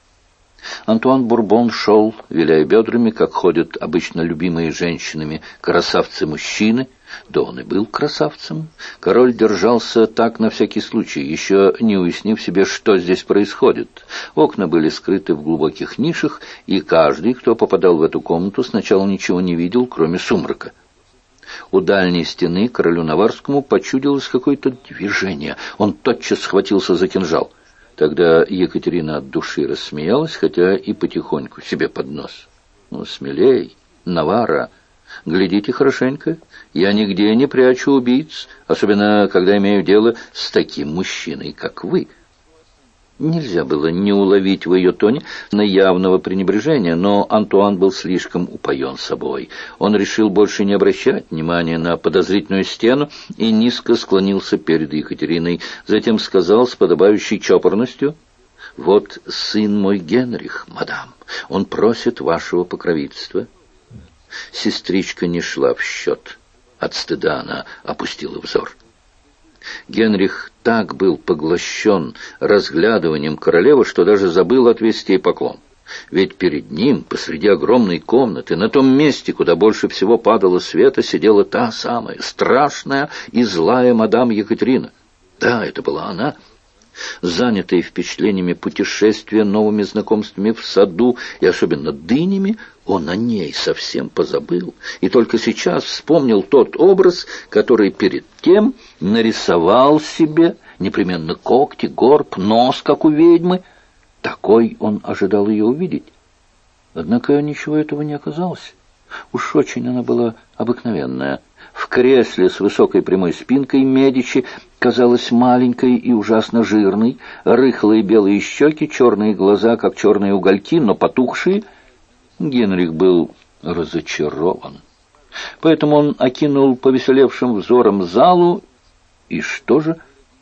Антуан Бурбон шел, виляя бедрами, как ходят обычно любимые женщинами красавцы-мужчины. Да он и был красавцем. Король держался так на всякий случай, еще не уяснив себе, что здесь происходит. Окна были скрыты в глубоких нишах, и каждый, кто попадал в эту комнату, сначала ничего не видел, кроме сумрака. У дальней стены королю Наварскому почудилось какое-то движение. Он тотчас схватился за кинжал. Тогда Екатерина от души рассмеялась, хотя и потихоньку себе под нос. «Ну, смелей, Навара! Глядите хорошенько, я нигде не прячу убийц, особенно когда имею дело с таким мужчиной, как вы». Нельзя было не уловить в ее тоне явного пренебрежения, но Антуан был слишком упоен собой. Он решил больше не обращать внимания на подозрительную стену и низко склонился перед Екатериной. Затем сказал с подобающей чопорностью: «Вот сын мой Генрих, мадам, он просит вашего покровительства». Сестричка не шла в счет. От стыда она опустила взор. Генрих так был поглощен разглядыванием королевы, что даже забыл отвесить ей поклон. Ведь перед ним, посреди огромной комнаты, на том месте, куда больше всего падало света, сидела та самая страшная и злая мадам Екатерина. Да, это была она. Занятый впечатлениями путешествия, новыми знакомствами в саду и особенно дынями, он о ней совсем позабыл и только сейчас вспомнил тот образ, который перед тем нарисовал себе: непременно когти, горб, нос, как у ведьмы. Такой он ожидал ее увидеть. Однако ничего этого не оказалось. Уж очень она была обыкновенная. В кресле с высокой прямой спинкой Медичи казалась маленькой и ужасно жирной, рыхлые белые щеки, черные глаза, как черные угольки, но потухшие. Генрих был разочарован. Поэтому он окинул повеселевшим взором залу, и что же?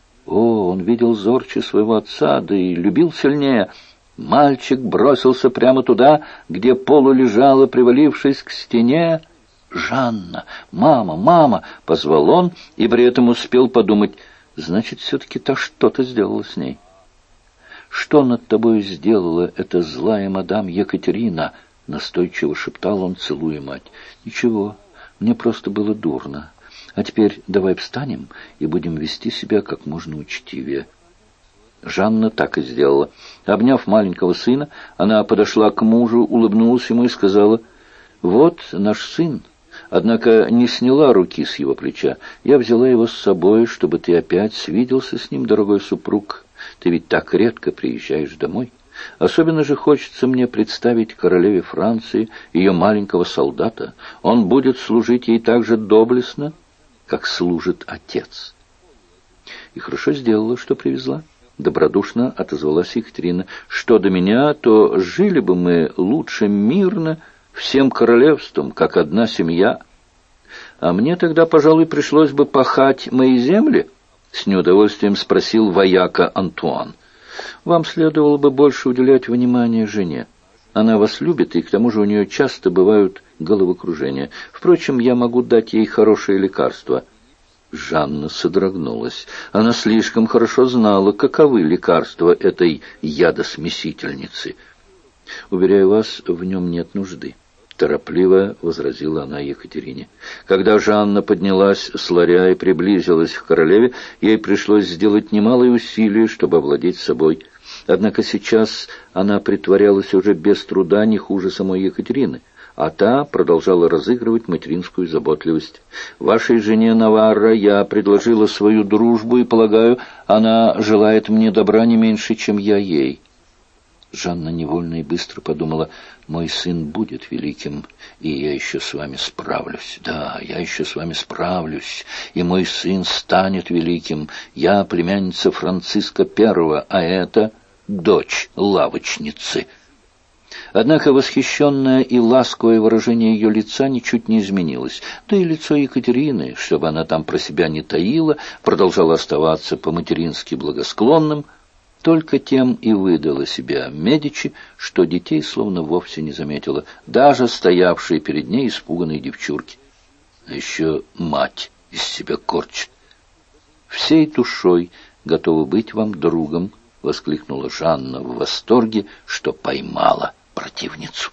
Он видел зорче своего отца, да и любил сильнее. Мальчик бросился прямо туда, где полулежала, привалившись к стене, «Жанна! Мама! Мама!» — позвал он, и при этом успел подумать: значит, все-таки та что-то сделала с ней. «Что над тобой сделала эта злая мадам Екатерина?» — настойчиво шептал он, целуя мать. «Ничего, мне просто было дурно. А теперь давай встанем и будем вести себя как можно учтивее». Жанна так и сделала. Обняв маленького сына, она подошла к мужу, улыбнулась ему и сказала: «Вот наш сын». Однако не сняла руки с его плеча. «Я взяла его с собой, чтобы ты опять свиделся с ним, дорогой супруг. Ты ведь так редко приезжаешь домой. Особенно же хочется мне представить королеве Франции ее маленького солдата. Он будет служить ей так же доблестно, как служит отец». И хорошо сделала, что привезла. Добродушно отозвалась Екатерина. «Что до меня, то жили бы мы лучше мирно, всем королевством, как одна семья. А мне тогда, пожалуй, пришлось бы пахать мои земли?» — с неудовольствием спросил вояка Антуан. «Вам следовало бы больше уделять внимание жене. Она вас любит, и к тому же у нее часто бывают головокружения. Впрочем, я могу дать ей хорошее лекарство». Жанна содрогнулась. Она слишком хорошо знала, каковы лекарства этой ядосмесительницы. «Уверяю вас, в нем нет нужды», — торопливо возразила она Екатерине. Когда Жанна поднялась с ларя и приблизилась к королеве, ей пришлось сделать немалые усилия, чтобы овладеть собой. Однако сейчас она притворялась уже без труда не хуже самой Екатерины, а та продолжала разыгрывать материнскую заботливость. «Вашей жене Наварра я предложила свою дружбу, и, полагаю, она желает мне добра не меньше, чем я ей». Жанна невольно и быстро подумала: «Мой сын будет великим, и я еще с вами справлюсь. Да, я еще с вами справлюсь, и мой сын станет великим. Я племянница Франциска I, а это дочь лавочницы». Однако восхищенное и ласковое выражение ее лица ничуть не изменилось. Да и лицо Екатерины, чтобы она там про себя не таила, продолжало оставаться по-матерински благосклонным. Только тем и выдала себя Медичи, что детей словно вовсе не заметила, даже стоявшие перед ней испуганные девчурки. А еще мать из себя корчит. «Всей душой готова быть вам другом», — воскликнула Жанна в восторге, что поймала противницу.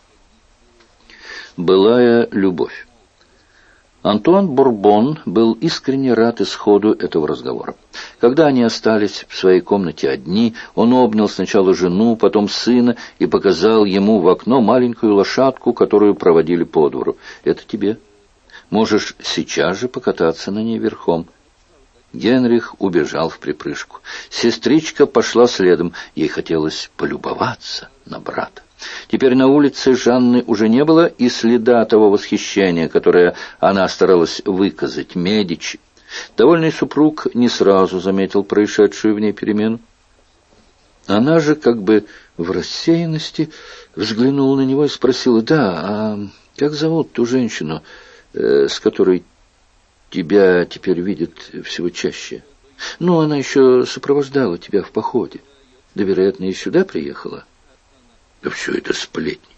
Былая любовь. Антуан Бурбон был искренне рад исходу этого разговора. Когда они остались в своей комнате одни, он обнял сначала жену, потом сына и показал ему в окно маленькую лошадку, которую проводили по двору. «Это тебе. Можешь сейчас же покататься на ней верхом». Генрих убежал вприпрыжку. Сестричка пошла следом. Ей хотелось полюбоваться на брата. Теперь на улице Жанны уже не было и следа того восхищения, которое она старалась выказать Медичи. Довольный супруг не сразу заметил происшедшую в ней перемену. Она же как бы в рассеянности взглянула на него и спросила: «Да, а как зовут ту женщину, с которой тебя теперь видят всего чаще? Ну, она еще сопровождала тебя в походе. Да, вероятно, и сюда приехала». Да все это сплетни.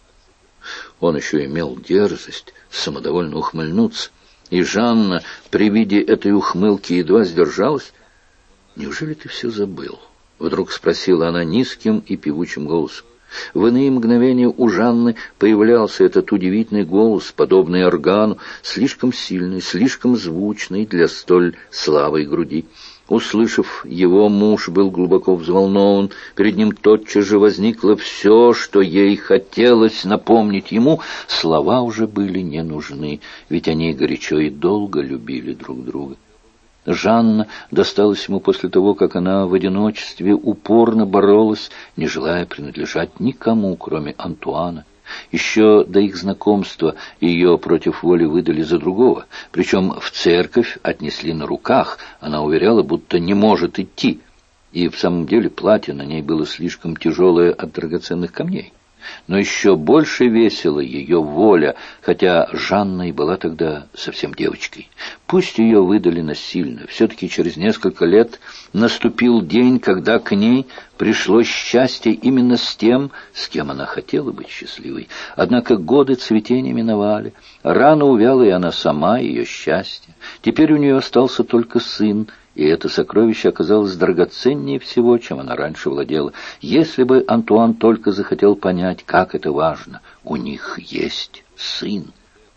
Он еще имел дерзость самодовольно ухмыльнуться, и Жанна при виде этой ухмылки едва сдержалась. «Неужели ты все забыл?» — вдруг спросила она низким и певучим голосом. В иные мгновения у Жанны появлялся этот удивительный голос, подобный органу, слишком сильный, слишком звучный для столь слабой груди. Услышав его, муж был глубоко взволнован. Перед ним тотчас же возникло все, что ей хотелось напомнить ему. Слова уже были не нужны, ведь они горячо и долго любили друг друга. Жанна досталась ему после того, как она в одиночестве упорно боролась, не желая принадлежать никому, кроме Антуана. Еще до их знакомства ее против воли выдали за другого, причем в церковь отнесли на руках. Она уверяла, будто не может идти, и в самом деле платье на ней было слишком тяжелое от драгоценных камней. Но еще больше весила ее воля, хотя Жанна и была тогда совсем девочкой. Пусть ее выдали насильно, все-таки через несколько лет наступил день, когда к ней пришло счастье именно с тем, с кем она хотела быть счастливой. Однако годы цветения миновали, рано увяла и она сама, ее счастье. Теперь у нее остался только сын, и это сокровище оказалось драгоценнее всего, чем она раньше владела. Если бы Антуан только захотел понять, как это важно, у них есть сын.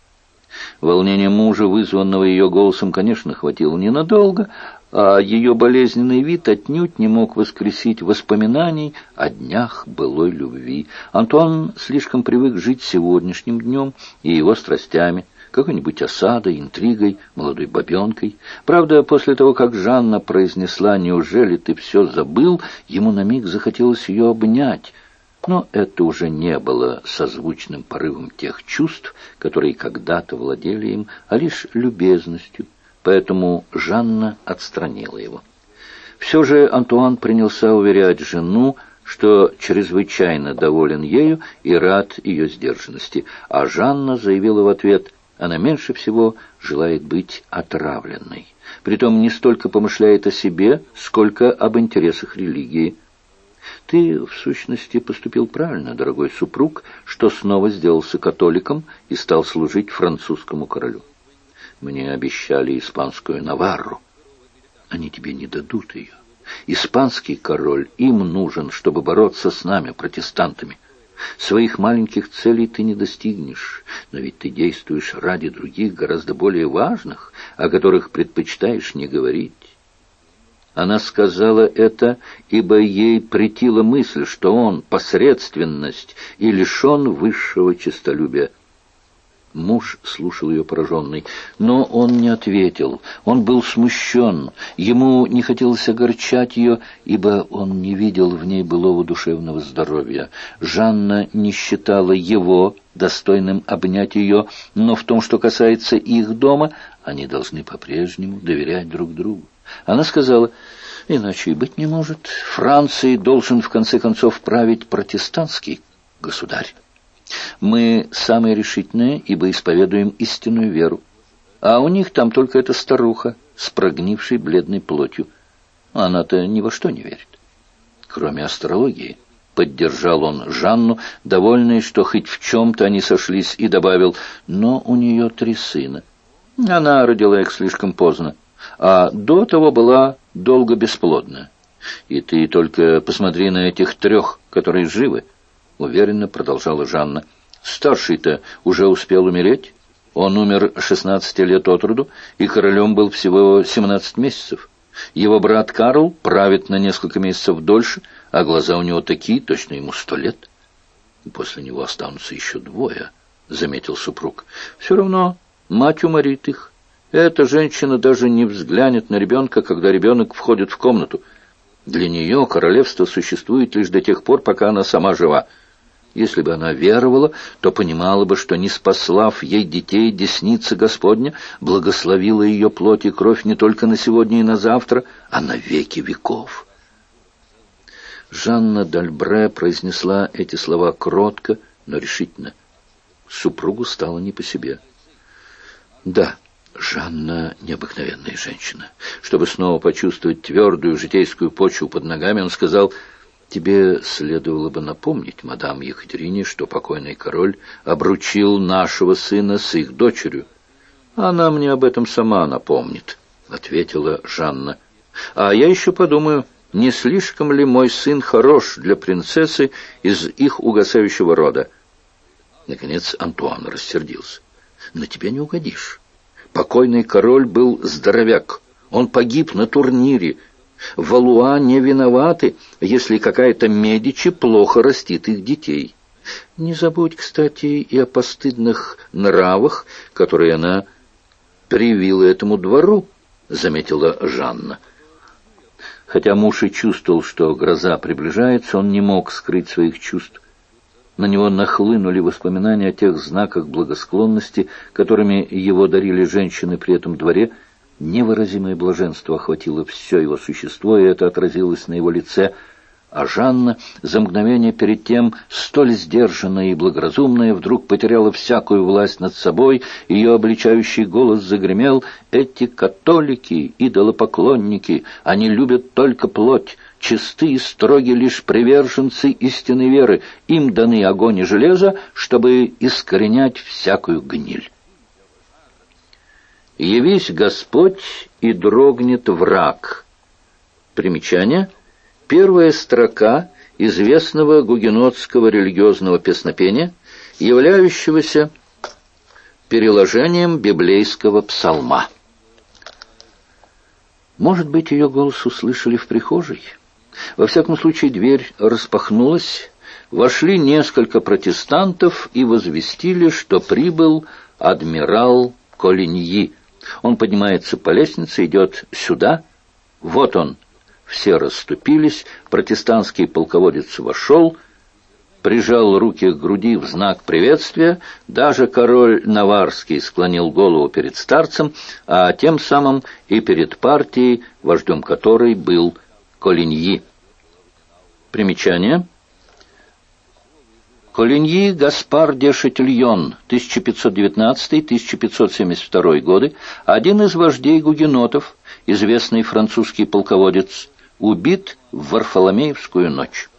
Волнение мужа, вызванного ее голосом, конечно, хватило ненадолго, а ее болезненный вид отнюдь не мог воскресить воспоминаний о днях былой любви. Антуан слишком привык жить сегодняшним днем и его страстями, какой-нибудь осадой, интригой, молодой бабенкой. Правда, после того, как Жанна произнесла «Неужели ты все забыл?», ему на миг захотелось ее обнять. Но это уже не было созвучным порывом тех чувств, которые когда-то владели им, а лишь любезностью. Поэтому Жанна отстранила его. Все же Антуан принялся уверять жену, что чрезвычайно доволен ею и рад ее сдержанности, а Жанна заявила в ответ: она меньше всего желает быть отравленной. Притом не столько помышляет о себе, сколько об интересах религии. Ты, в сущности, поступил правильно, дорогой супруг, что снова сделался католиком и стал служить французскому королю. Мне обещали испанскую Наварру. Они тебе не дадут ее. Испанский король им нужен, чтобы бороться с нами, протестантами. Своих маленьких целей ты не достигнешь, но ведь ты действуешь ради других, гораздо более важных, о которых предпочитаешь не говорить. Она сказала это, ибо ей претила мысль, что он — посредственность и лишен высшего честолюбия. Муж слушал ее пораженный, но он не ответил. Он был смущен. Ему не хотелось огорчать ее, ибо он не видел в ней былого душевного здоровья. Жанна не считала его достойным обнять ее, но в том, что касается их дома, они должны по-прежнему доверять друг другу. Она сказала: иначе и быть не может. Францией должен в конце концов править протестантский государь. Мы самые решительные, ибо исповедуем истинную веру. А у них там только эта старуха с прогнившей бледной плотью. Она-то ни во что не верит. Кроме астрологии. Поддержал он Жанну, довольный, что хоть в чем-то они сошлись, и добавил: но у нее 3 сына. Она родила их слишком поздно, а до того была долго бесплодна. И ты только посмотри на этих 3, которые живы. Уверенно продолжала Жанна. Старший-то уже успел умереть. Он умер 16 лет от роду, и королем был всего 17 месяцев. Его брат Карл правит на несколько месяцев дольше, а глаза у него такие, точно ему 100 лет. После него останутся еще 2, заметил супруг. Все равно мать уморит их. Эта женщина даже не взглянет на ребенка, когда ребенок входит в комнату. Для нее королевство существует лишь до тех пор, пока она сама жива. Если бы она веровала, то понимала бы, что, не спаслав ей детей, десница Господня благословила ее плоть и кровь не только на сегодня и на завтра, а на веки веков. Жанна д'Альбре произнесла эти слова кротко, но решительно. Супругу стало не по себе. Да, Жанна необыкновенная женщина. Чтобы снова почувствовать твердую житейскую почву под ногами, он сказал: «Тебе следовало бы напомнить, мадам Екатерине, что покойный король обручил нашего сына с их дочерью». «Она мне об этом сама напомнит», — ответила Жанна. «А я еще подумаю, не слишком ли мой сын хорош для принцессы из их угасающего рода». Наконец Антуан рассердился. «На тебя не угодишь. Покойный король был здоровяк. Он погиб на турнире. Валуа не виноваты, если какая-то Медичи плохо растит их детей. Не забудь, кстати, и о постыдных нравах, которые она привила этому двору», — заметила Жанна. Хотя муж и чувствовал, что гроза приближается, он не мог скрыть своих чувств. На него нахлынули воспоминания о тех знаках благосклонности, которыми его дарили женщины при этом дворе. Невыразимое блаженство охватило все его существо, и это отразилось на его лице. А Жанна, за мгновение перед тем, столь сдержанная и благоразумная, вдруг потеряла всякую власть над собой. Ее обличающий голос загремел: «Эти католики, идолопоклонники, они любят только плоть, чисты и строги лишь приверженцы истинной веры, им даны огонь и железо, чтобы искоренять всякую гниль». «Явись Господь, и дрогнет враг». Примечание. Первая строка известного гугенотского религиозного песнопения, являющегося переложением библейского псалма. Может быть, ее голос услышали в прихожей? Во всяком случае, дверь распахнулась, вошли несколько протестантов и возвестили, что прибыл адмирал Колиньи. Он поднимается по лестнице, идет сюда. Вот он. Все расступились, протестантский полководец вошел, прижал руки к груди в знак приветствия, даже король Наварский склонил голову перед старцем, а тем самым и перед партией, вождем которой был Колиньи. Примечание. Колиньи Гаспар де Шатильон, 1519-1572 годы, один из вождей гугенотов, известный французский полководец, убит в Варфоломеевскую ночь.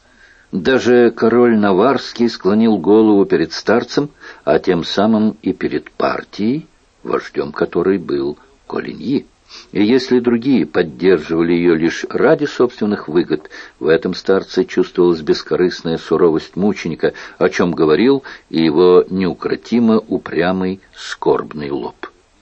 Даже король Наварский склонил голову перед старцем, а тем самым и перед партией, вождем которой был Колиньи. И если другие поддерживали ее лишь ради собственных выгод, в этом старце чувствовалась бескорыстная суровость мученика, о чем говорил и его неукротимо упрямый скорбный лоб.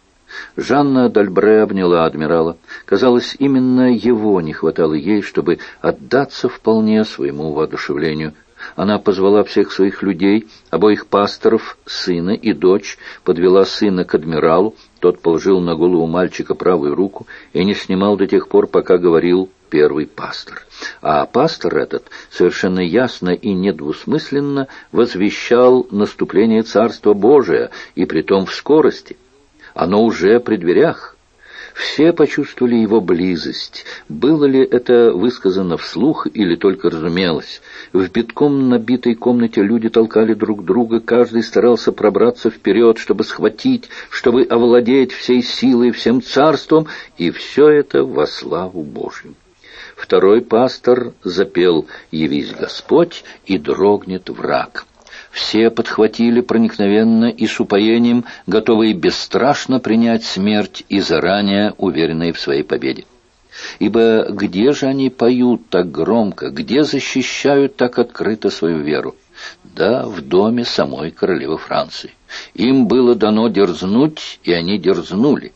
Жанна д'Альбре обняла адмирала. Казалось, именно его не хватало ей, чтобы отдаться вполне своему воодушевлению. Она позвала всех своих людей, обоих пасторов, сына и дочь, подвела сына к адмиралу. Тот положил на голову мальчика правую руку и не снимал до тех пор, пока говорил первый пастор. А пастор этот совершенно ясно и недвусмысленно возвещал наступление Царства Божия, и притом в скорости. Оно уже при дверях. Все почувствовали его близость. Было ли это высказано вслух или только разумелось? В битком набитой комнате люди толкали друг друга, каждый старался пробраться вперед, чтобы схватить, чтобы овладеть всей силой, всем царством, и все это во славу Божью. Второй пастор запел «Явись Господь, и дрогнет враг». Все подхватили проникновенно и с упоением, готовые бесстрашно принять смерть и заранее уверенные в своей победе. Ибо где же они поют так громко, где защищают так открыто свою веру? Да, в доме самой королевы Франции. Им было дано дерзнуть, и они дерзнули.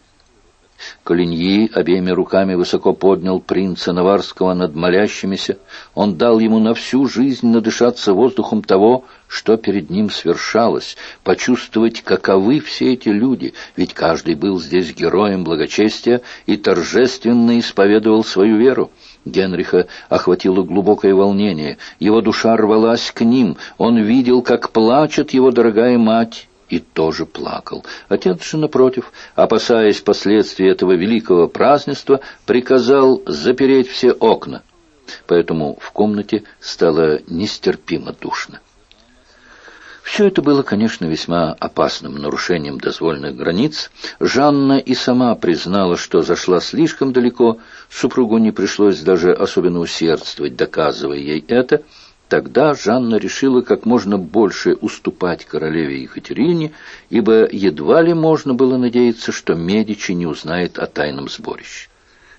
Колиньи обеими руками высоко поднял принца Наварского над молящимися. Он дал ему на всю жизнь надышаться воздухом того, что перед ним свершалось, почувствовать, каковы все эти люди, ведь каждый был здесь героем благочестия и торжественно исповедовал свою веру. Генриха охватило глубокое волнение, его душа рвалась к ним, он видел, как плачет его дорогая мать, и тоже плакал. Отец же, напротив, опасаясь последствий этого великого празднества, приказал запереть все окна. поэтому в комнате стало нестерпимо душно. Все это было, конечно, весьма опасным нарушением дозволенных границ. Жанна и сама признала, что зашла слишком далеко, супругу не пришлось даже особенно усердствовать, доказывая ей это. Тогда Жанна решила как можно больше уступать королеве Екатерине, ибо едва ли можно было надеяться, что Медичи не узнает о тайном сборище.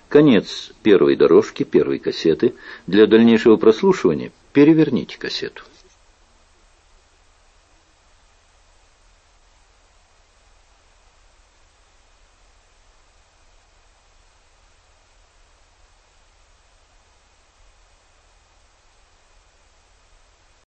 Конец первой дорожки, первой кассеты. Для дальнейшего прослушивания переверните кассету.